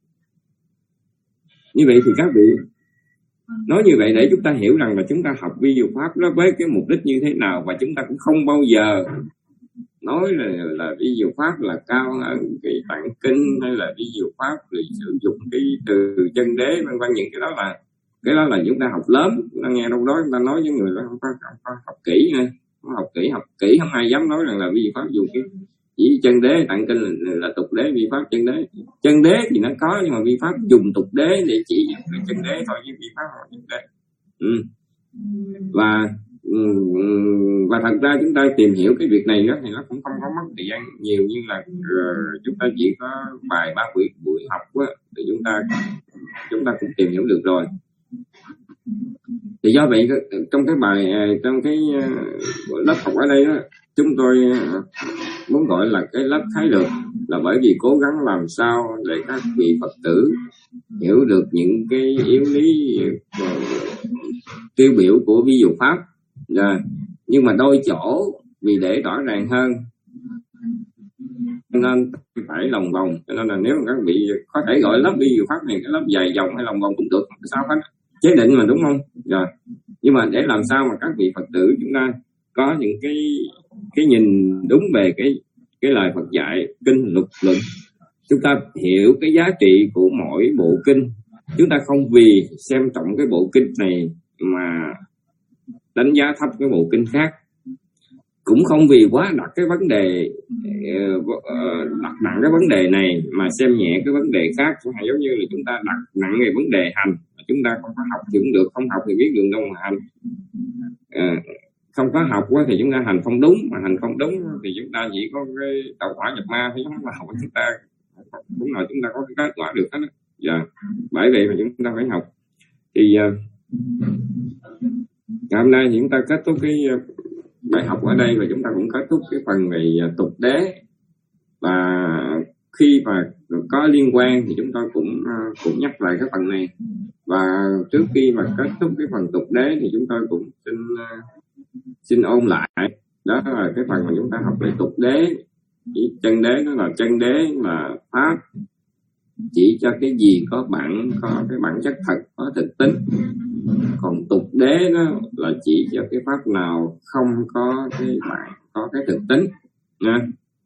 Như vậy thì các vị nói như vậy để chúng ta hiểu rằng là chúng ta học vi diệu pháp đó với cái mục đích như thế nào, và chúng ta cũng không bao giờ nói là, là vi diệu pháp là cao hơn cái tạng kinh, hay là vi diệu pháp thì sử dụng cái từ chân đế, vân vân. Những cái đó là cái đó là chúng ta học lớn, chúng ta nghe đâu đó chúng ta nói với người đó không có, không có học kỹ nữa, không học kỹ, học kỹ không ai dám nói rằng là vi diệu pháp dùng cái chỉ chân đế, tạng kinh là, là tục đế, vi pháp chân đế. Chân đế thì nó có, nhưng mà vi pháp dùng tục đế để chỉ chân đế thôi, chứ vi pháp là chân đế. ừ. và và thật ra chúng ta tìm hiểu cái việc này đó, thì nó cũng không có mất thời gian nhiều, như là uh, chúng ta chỉ có vài ba buổi buổi học á, thì chúng ta chúng ta cũng tìm hiểu được rồi. Thì do vậy trong cái bài trong cái lớp học ở đây đó, chúng tôi muốn gọi là cái lớp khái lược, là bởi vì cố gắng làm sao để các vị Phật tử hiểu được những cái yếu lý tiêu biểu của vi diệu pháp. Rồi, nhưng mà đôi chỗ vì để rõ ràng hơn nên phải lòng vòng, cho nên là nếu các vị có thể gọi lớp vi diệu pháp này cái lớp dài dòng hay lòng vòng cũng được, sao hết, chế định mà, đúng không? Rồi, nhưng mà để làm sao mà các vị Phật tử chúng ta có những cái cái nhìn đúng về cái cái lời Phật dạy, kinh, luật, luận, chúng ta hiểu cái giá trị của mỗi bộ kinh, chúng ta không vì xem trọng cái bộ kinh này mà đánh giá thấp cái bộ kinh khác, cũng không vì quá đặt cái vấn đề đặt nặng cái vấn đề này mà xem nhẹ cái vấn đề khác. Hay giống như là chúng ta đặt nặng về vấn đề hành, chúng ta không có học thì cũng được, không học thì biết đường đâu mà hành. À, không có học thì chúng ta hành không đúng, mà hành không đúng thì chúng ta chỉ có cái tẩu hỏa nhập ma thì không là học chúng ta đúng rồi chúng ta có cái kết quả được hết. Dạ, bởi vậy mà chúng ta phải học. Thì uh, ngày hôm nay thì chúng ta kết thúc cái bài học ở đây, và chúng ta cũng kết thúc cái phần về tục đế. Và khi mà có liên quan thì chúng tôi cũng uh, cũng nhắc lại cái phần này. Và trước khi mà kết thúc cái phần tục đế thì chúng tôi cũng xin uh, xin ôn lại, đó là cái phần mà chúng ta học về tục đế. Chân đế nó là chân đế là pháp chỉ cho cái gì có bản có cái bản chất thật, có thực tính. Còn tục đế đó là chỉ cho cái pháp nào không có cái bản có cái thực tính nha.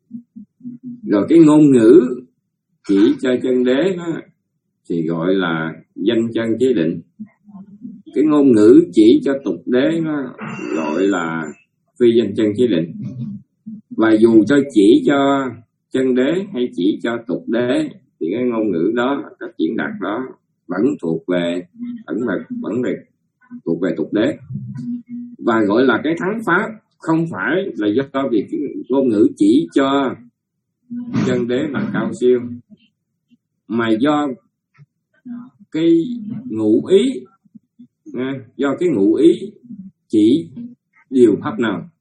Rồi cái ngôn ngữ chỉ cho chân đế đó thì gọi là danh chân chế định. Cái ngôn ngữ chỉ cho tục đế nó gọi là phi danh chân chế định. Và dù cho chỉ cho chân đế hay chỉ cho tục đế thì cái ngôn ngữ đó, các diễn đạt đó vẫn thuộc về vẫn về vẫn về thuộc về tục đế. Và gọi là cái thắng pháp không phải là do việc cái ngôn ngữ chỉ cho chân đế là cao siêu, mà do cái ngụ ý, do cái ngụ ý chỉ điều pháp nào.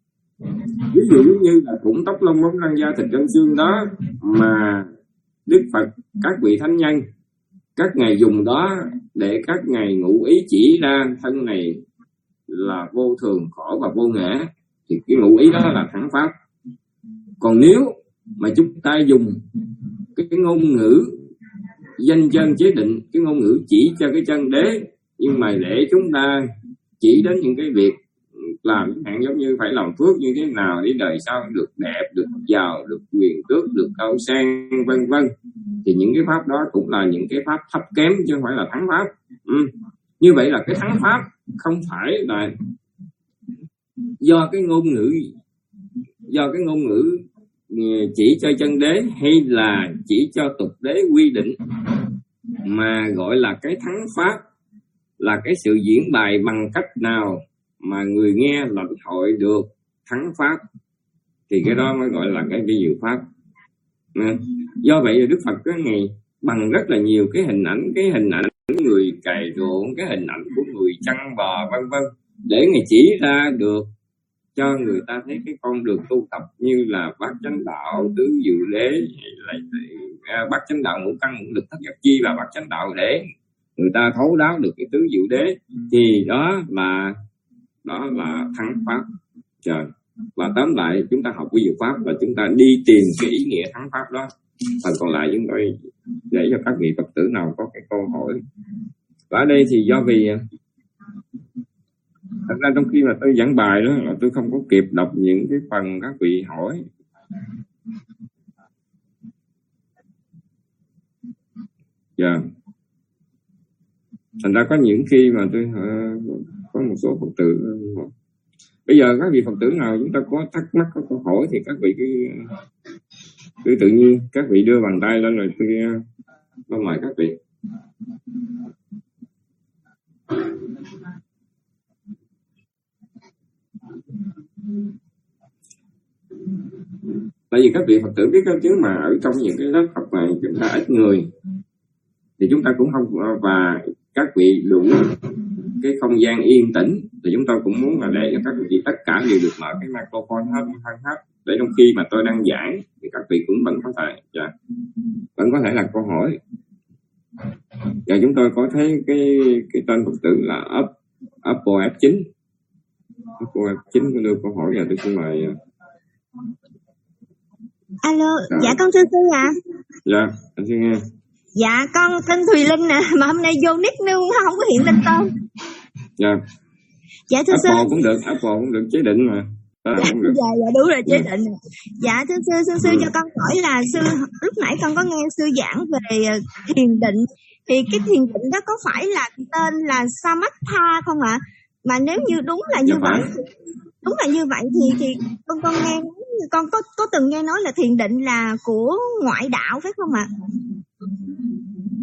Ví dụ như là cũng tóc lông móng răng da thịt gân xương đó mà Đức Phật, các vị thánh nhân, các ngài dùng đó để các ngài ngụ ý chỉ ra thân này là vô thường, khổ và vô ngã, thì cái ngụ ý đó là thắng pháp. Còn nếu mà chúng ta dùng cái, cái ngôn ngữ danh chân chế định, cái ngôn ngữ chỉ cho cái chân đế, nhưng mà để chúng ta chỉ đến những cái việc làm hạn giống như phải làm phước như thế nào để đời sau được đẹp, được giàu, được quyền tước, được cao sang, vân vân, thì những cái pháp đó cũng là những cái pháp thấp kém chứ không phải là thắng pháp. Ừ. Như vậy là cái thắng pháp không phải là do cái ngôn ngữ do cái ngôn ngữ chỉ cho chân đế hay là chỉ cho tục đế quy định, mà gọi là cái thắng pháp là cái sự diễn bài bằng cách nào mà người nghe lãnh hội được thắng pháp, thì cái đó mới gọi là cái vi diệu pháp. Do vậy Đức Phật có ngày bằng rất là nhiều cái hình ảnh, cái hình ảnh người cày ruộng, cái hình ảnh của người chăn bò vân vân, để ngày chỉ ra được cho người ta thấy cái con đường tu tập như là bát chánh đạo, tứ diệu đế, hay là bát chánh đạo ngũ căn ngũ lực thất giác chi và bát chánh đạo, để người ta thấu đáo được cái tứ diệu đế, thì đó là đó là thắng pháp. Trời. Và tóm lại chúng ta học vi diệu pháp là chúng ta đi tìm cái ý nghĩa thắng pháp đó. Phần còn lại chúng tôi để cho các vị Phật tử nào có cái câu hỏi. Và ở đây thì do vì thật ra trong khi mà tôi giảng bài đó là tôi không có kịp đọc những cái phần các vị hỏi. Dạ. Yeah. Thành ra có những khi mà tôi uh, có một số Phật tử uh, bây giờ các vị Phật tử nào chúng ta có thắc mắc, có câu hỏi thì các vị cứ cứ tự nhiên các vị đưa bàn tay lên rồi tôi tôi mời các vị. Tại vì các vị Phật tử biết đó chứ, mà ở trong những cái lớp học này chúng ta ít người thì chúng ta cũng không, và các vị đủ cái không gian yên tĩnh thì chúng tôi cũng muốn là để cho các vị tất cả đều được mở cái microphone hết hết để trong khi mà tôi đang giảng thì các vị cũng vẫn có thể dạ, vẫn có thể là câu hỏi. Và chúng tôi có thấy cái cái tên Phật tử là Up, Apple ép chín Apple ép chín có đưa câu hỏi, giờ tôi xin mời. Alo, dạ, dạ con thưa sư ạ. À? Dạ, anh xin nghe. Dạ con tên Thùy Linh nè, mà hôm nay vô nick nó không có hiện tên tên. Dạ. Dạ thưa Apple sư. cũng được, Apple cũng được chế định mà. Dạ, dạ, dạ đúng rồi, chế định. Dạ thưa sư, sư sư cho con hỏi là sư lúc nãy con có nghe sư giảng về thiền định, thì cái thiền định đó có phải là tên là Samatha không ạ? À? Mà nếu như đúng là như dạ vậy, thì, đúng là như vậy thì thì con con nghe con có có từng nghe nói là thiền định là của ngoại đạo phải không ạ? À?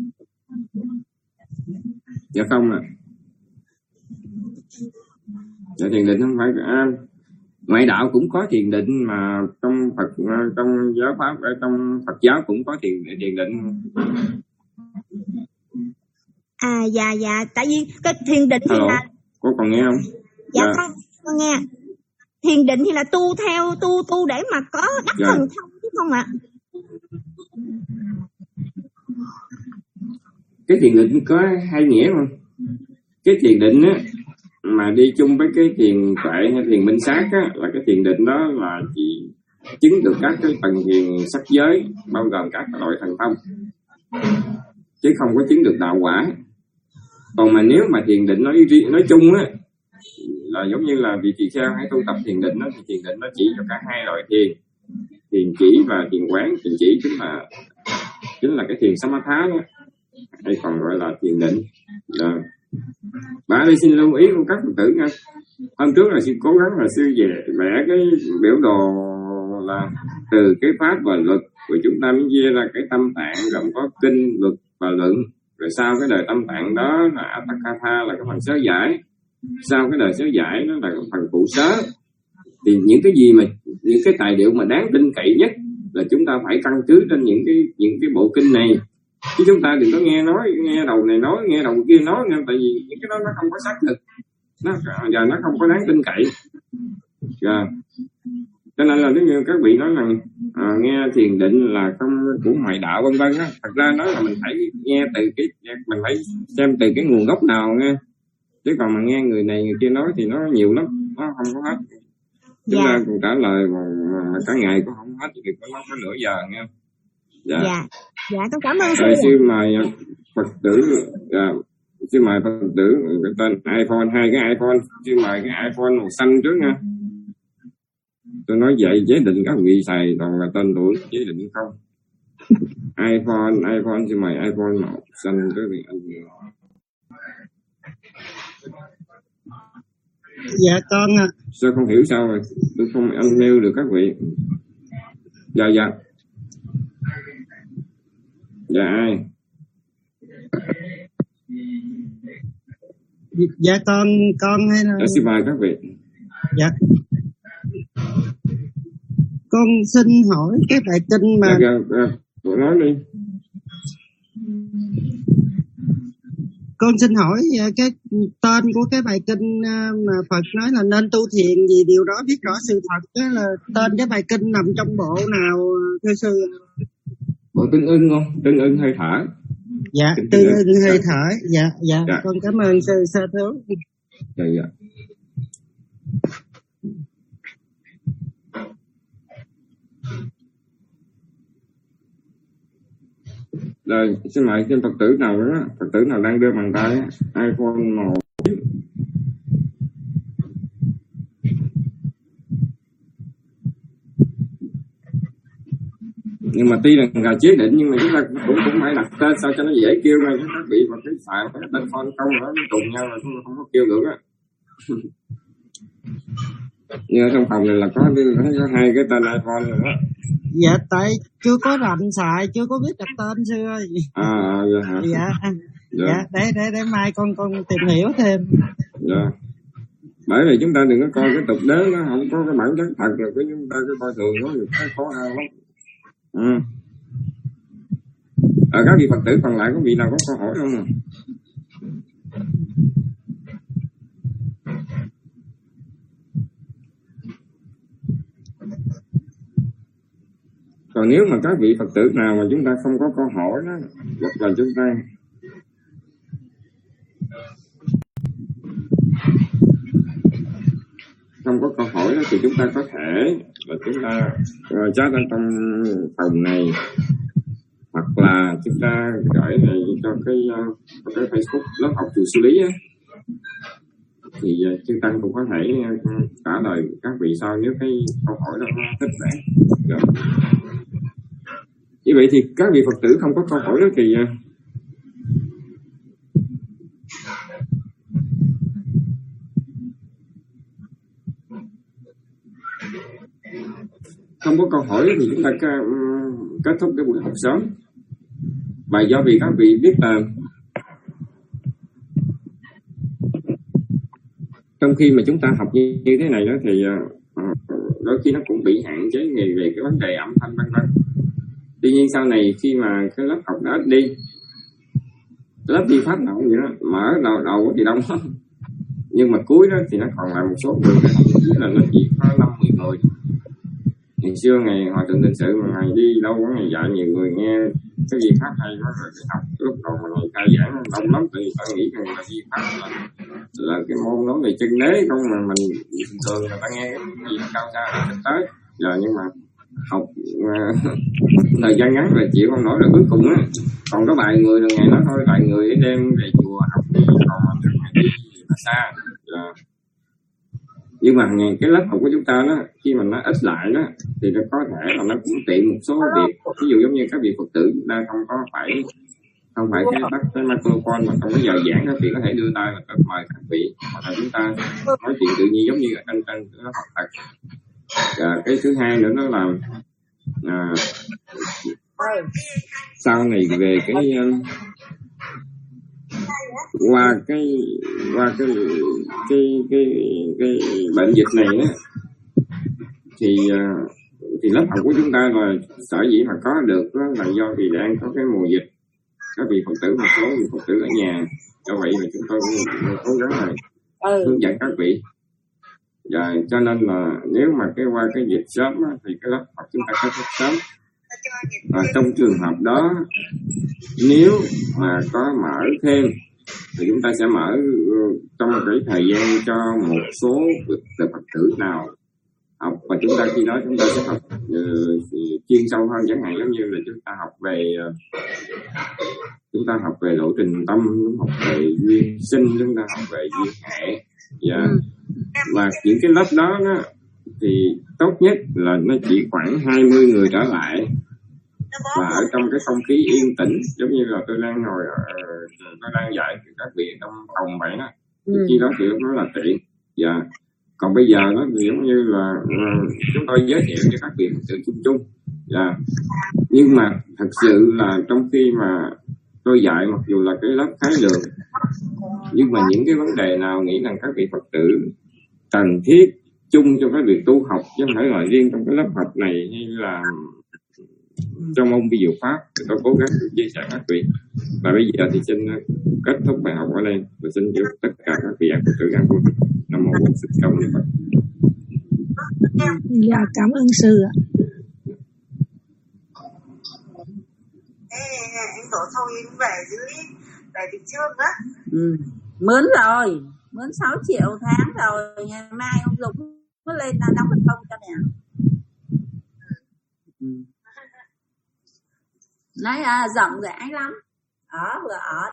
Dạ không ạ. À. Dạ, thiền định không phải à, ngoại đạo cũng có thiền định, mà trong Phật trong giáo pháp trong Phật giáo cũng có thiền thiền định. À dạ dạ, tại vì cái thiền định thì Hello, là có còn nghe không? dạ, Dạ. con, con nghe. Thiền định thì là tu theo tu tu để mà có đắc Dạ. thần thông chứ không ạ? Cái thiền định có hai nghĩa không? Cái thiền định á mà đi chung với cái thiền tuệ hay thiền minh sát á, là cái thiền định đó là chỉ chứng được các cái phần thiền sắc giới, bao gồm các loại thần thông, chứ không có chứng được đạo quả. Còn mà nếu mà thiền định nói nói chung á, là giống như là vị tỳ kheo hay tu tập thiền định đó, thì thiền định nó chỉ cho cả hai loại thiền, thiền chỉ và thiền quán. Thiền chỉ chính là chính là cái thiền samatha đó, hay còn gọi là thiền định. Là bà đây xin lưu ý của các Phật tử nha. Hôm trước là sư cố gắng là sư về vẽ cái biểu đồ là từ cái pháp và luật, rồi chúng ta mới chia ra cái tâm tạng gồm có kinh, luật và luận. Rồi sau cái đời tâm tạng đó là Atthakatha, là cái phần sớ giải. Sau cái đời sớ giải nó là cái phần phụ sớ. Thì những cái gì mà những cái tài liệu mà đáng tin cậy nhất là chúng ta phải căn cứ trên những cái những cái bộ kinh này, chứ chúng ta đừng có nghe nói nghe đầu này nói nghe đầu kia nói nha, tại vì những cái đó nó không có xác thực, nó giờ nó không có đáng tin cậy. Rồi cho nên là nếu như các vị nói rằng à, nghe thiền định là không của ngoại đạo vân vân á, thật ra nói là mình phải nghe từ cái mình phải xem từ cái nguồn gốc nào nghe, chứ còn mà nghe người này người kia nói thì nó nhiều lắm, nó không có hết. Chúng ta cùng trả lời mà, mà cả ngày cũng không hết thì có nói có nửa giờ nghe. Dạ. Dạ, dạ con cảm ơn sư. Rồi sư mời Phật tử, dạ, sư mời Phật tử cái tên iPhone, hai cái iPhone, sư mời cái iPhone màu xanh trước nha. Tôi nói vậy chế định các vị xài toàn là tên tuổi chế định không. iPhone, iPhone sư mời iPhone màu xanh trước thì anh. Dạ con ạ. Sao không hiểu sao rồi, tôi không anh nêu được các vị. Dạ dạ. Dạ ai? Dạ con con hay là Dạ xin mời các vị. Dạ. Con xin hỏi cái bài kinh mà Dạ, dạ, dạ. Nói đi. Con xin hỏi cái tên của cái bài kinh mà Phật nói là nên tu thiền gì điều đó biết rõ sự thật, đó là tên cái bài kinh nằm trong bộ nào thưa sư? Bộ tương ưng không? Tương ưng hơi thở. Dạ, tương ưng hơi thở. Dạ, dạ, dạ. Con cảm ơn sư sa thú. Dạ, dạ. Rồi, xin mời trên Phật tử nào đó, Phật tử nào đang đưa bàn tay iPhone màu. Nhưng mà tuy là gà chế định nhưng mà chúng ta cũng cũng phải đặt tên sao cho nó dễ kêu ra, chứ các vị mà cái xài cái tên phone không nó trùng nhau là không có kêu được á. Như ở trong phòng này là có, có hai cái tên iPhone rồi đó. Dạ tại chưa có rành xài, chưa có biết đặt tên sư ơi. À, à dạ hả? Dạ. Dạ, dạ để để để mai con con tìm hiểu thêm. Dạ. Bởi vì chúng ta đừng có coi cái tục đế nó không có cái bản chất thật, rồi cái chúng ta cứ coi thường nó thì nó khó khăn lắm. Ừ. À, các vị Phật tử còn lại có vị nào có câu hỏi không? Còn nếu mà các vị Phật tử nào mà chúng ta không có câu hỏi đó, hoặc là chúng ta không có câu hỏi đó, thì chúng ta có thể là chúng ta uh, chat ở trong phòng này, hoặc là chúng ta gửi này cho cái uh, cái Facebook lớp học chùa Sư Lý á, thì uh, chư Tăng cũng có thể uh, trả lời các vị sau nếu cái câu hỏi đó thích đáng. Rồi. Như vậy thì các vị Phật tử không có câu hỏi đó thì uh, không có câu hỏi thì chúng ta kết thúc cái buổi học sớm. Và do vì các vị biết là trong trong khi mà chúng ta học như, như thế này đó thì uh, đôi khi nó cũng bị hạn chế về, về cái vấn đề âm thanh vân vân. Tuy nhiên sau này khi mà cái lớp học đó ít đi, lớp di pháp nào cũng vậy đó, mở đầu đầu thì đông lắm, nhưng mà cuối đó thì nó còn là một số người, chỉ là nó chỉ có năm mười người. Ngày xưa ngày hòa thượng Tịnh Sự mà ngày đi đâu có ngày dạy nhiều người nghe cái di pháp hay quá rồi thì học. Lúc đầu mà ngày khai giảng đông lắm thì ta nghĩ rằng là di pháp là, là cái môn nói về chân đế không, mà mình thường người ta nghe cái gì cao xa là thực tế. Giờ nhưng mà học uh, thời gian ngắn là chịu không nổi, là cuối cùng á còn có vài người là ngày đó thôi, vài người để đem về chùa học thì còn ngày đi là xa. Yeah. Nhưng mà ngày cái lớp học của chúng ta đó, khi mà nó ít lại đó thì nó có thể là nó cũng tiện một số việc. Ví dụ giống như các vị Phật tử chúng ta không có phải không phải cái bắt cái microphone mà trong cái giờ giảng các vị có thể đưa tay và mời các vị, hoặc là chúng ta nói chuyện tự nhiên giống như ở trên trên lớp học thật. À, cái thứ hai nữa đó là à, sau này về cái uh, qua cái qua cái cái cái cái bệnh dịch này á thì uh, thì lớp học của chúng ta là sở dĩ mà có được đó là do vì đang có cái mùa dịch, các vị Phật tử một số vị Phật tử ở nhà, do vậy mà chúng tôi cũng cố gắng là hướng dẫn các vị. Và cho nên là nếu mà cái qua cái dịch sớm á, thì cái lớp học chúng ta kết thúc sớm. Và trong trường hợp đó, nếu mà có mở thêm thì chúng ta sẽ mở trong một cái thời gian cho một số Phật tử nào học, và chúng ta khi đó chúng ta sẽ học uh, chuyên sâu hơn, chẳng hạn giống như là chúng ta học về uh, chúng ta học về lộ trình tâm, chúng học về duyên sinh, chúng ta học về duyên hệ. Và và những cái lớp đó, đó thì tốt nhất là nó chỉ khoảng hai mươi người trở lại, và ở trong cái không khí yên tĩnh, giống như là tôi đang ngồi ở, tôi đang dạy thì các vị trong phòng vậy đó, ừ. Khi đó thì lúc đó là tiện. Dạ. Còn bây giờ nó thì giống như là uh, chúng tôi giới thiệu cho các vị tự chung chung. Dạ. Nhưng mà thật sự là trong khi mà tôi dạy, mặc dù là cái lớp khái lược, nhưng mà những cái vấn đề nào nghĩ rằng các vị Phật tử cần thiết chung cho cái việc tu học, chứ không phải là riêng trong cái lớp học này hay là trong môn vi diệu pháp, thì tôi cố gắng chia sẻ các vị. Và bây giờ thì xin kết thúc bài học ở đây và xin chúc tất cả các vị Phật tử an vui. Nam mô Bổn Sư Thích Ca Mâu Ni Phật. Dạ, cảm ơn sư ạ. Ê, anh Tổ Thôi về dưới về Bình Dương á. Ừ. Mướn rồi, mướn sáu triệu tháng rồi, ngày mai ông Dũng mới lên là đóng được công cho nè. Ừ. Nói à, rộng rãi lắm, ở vừa ở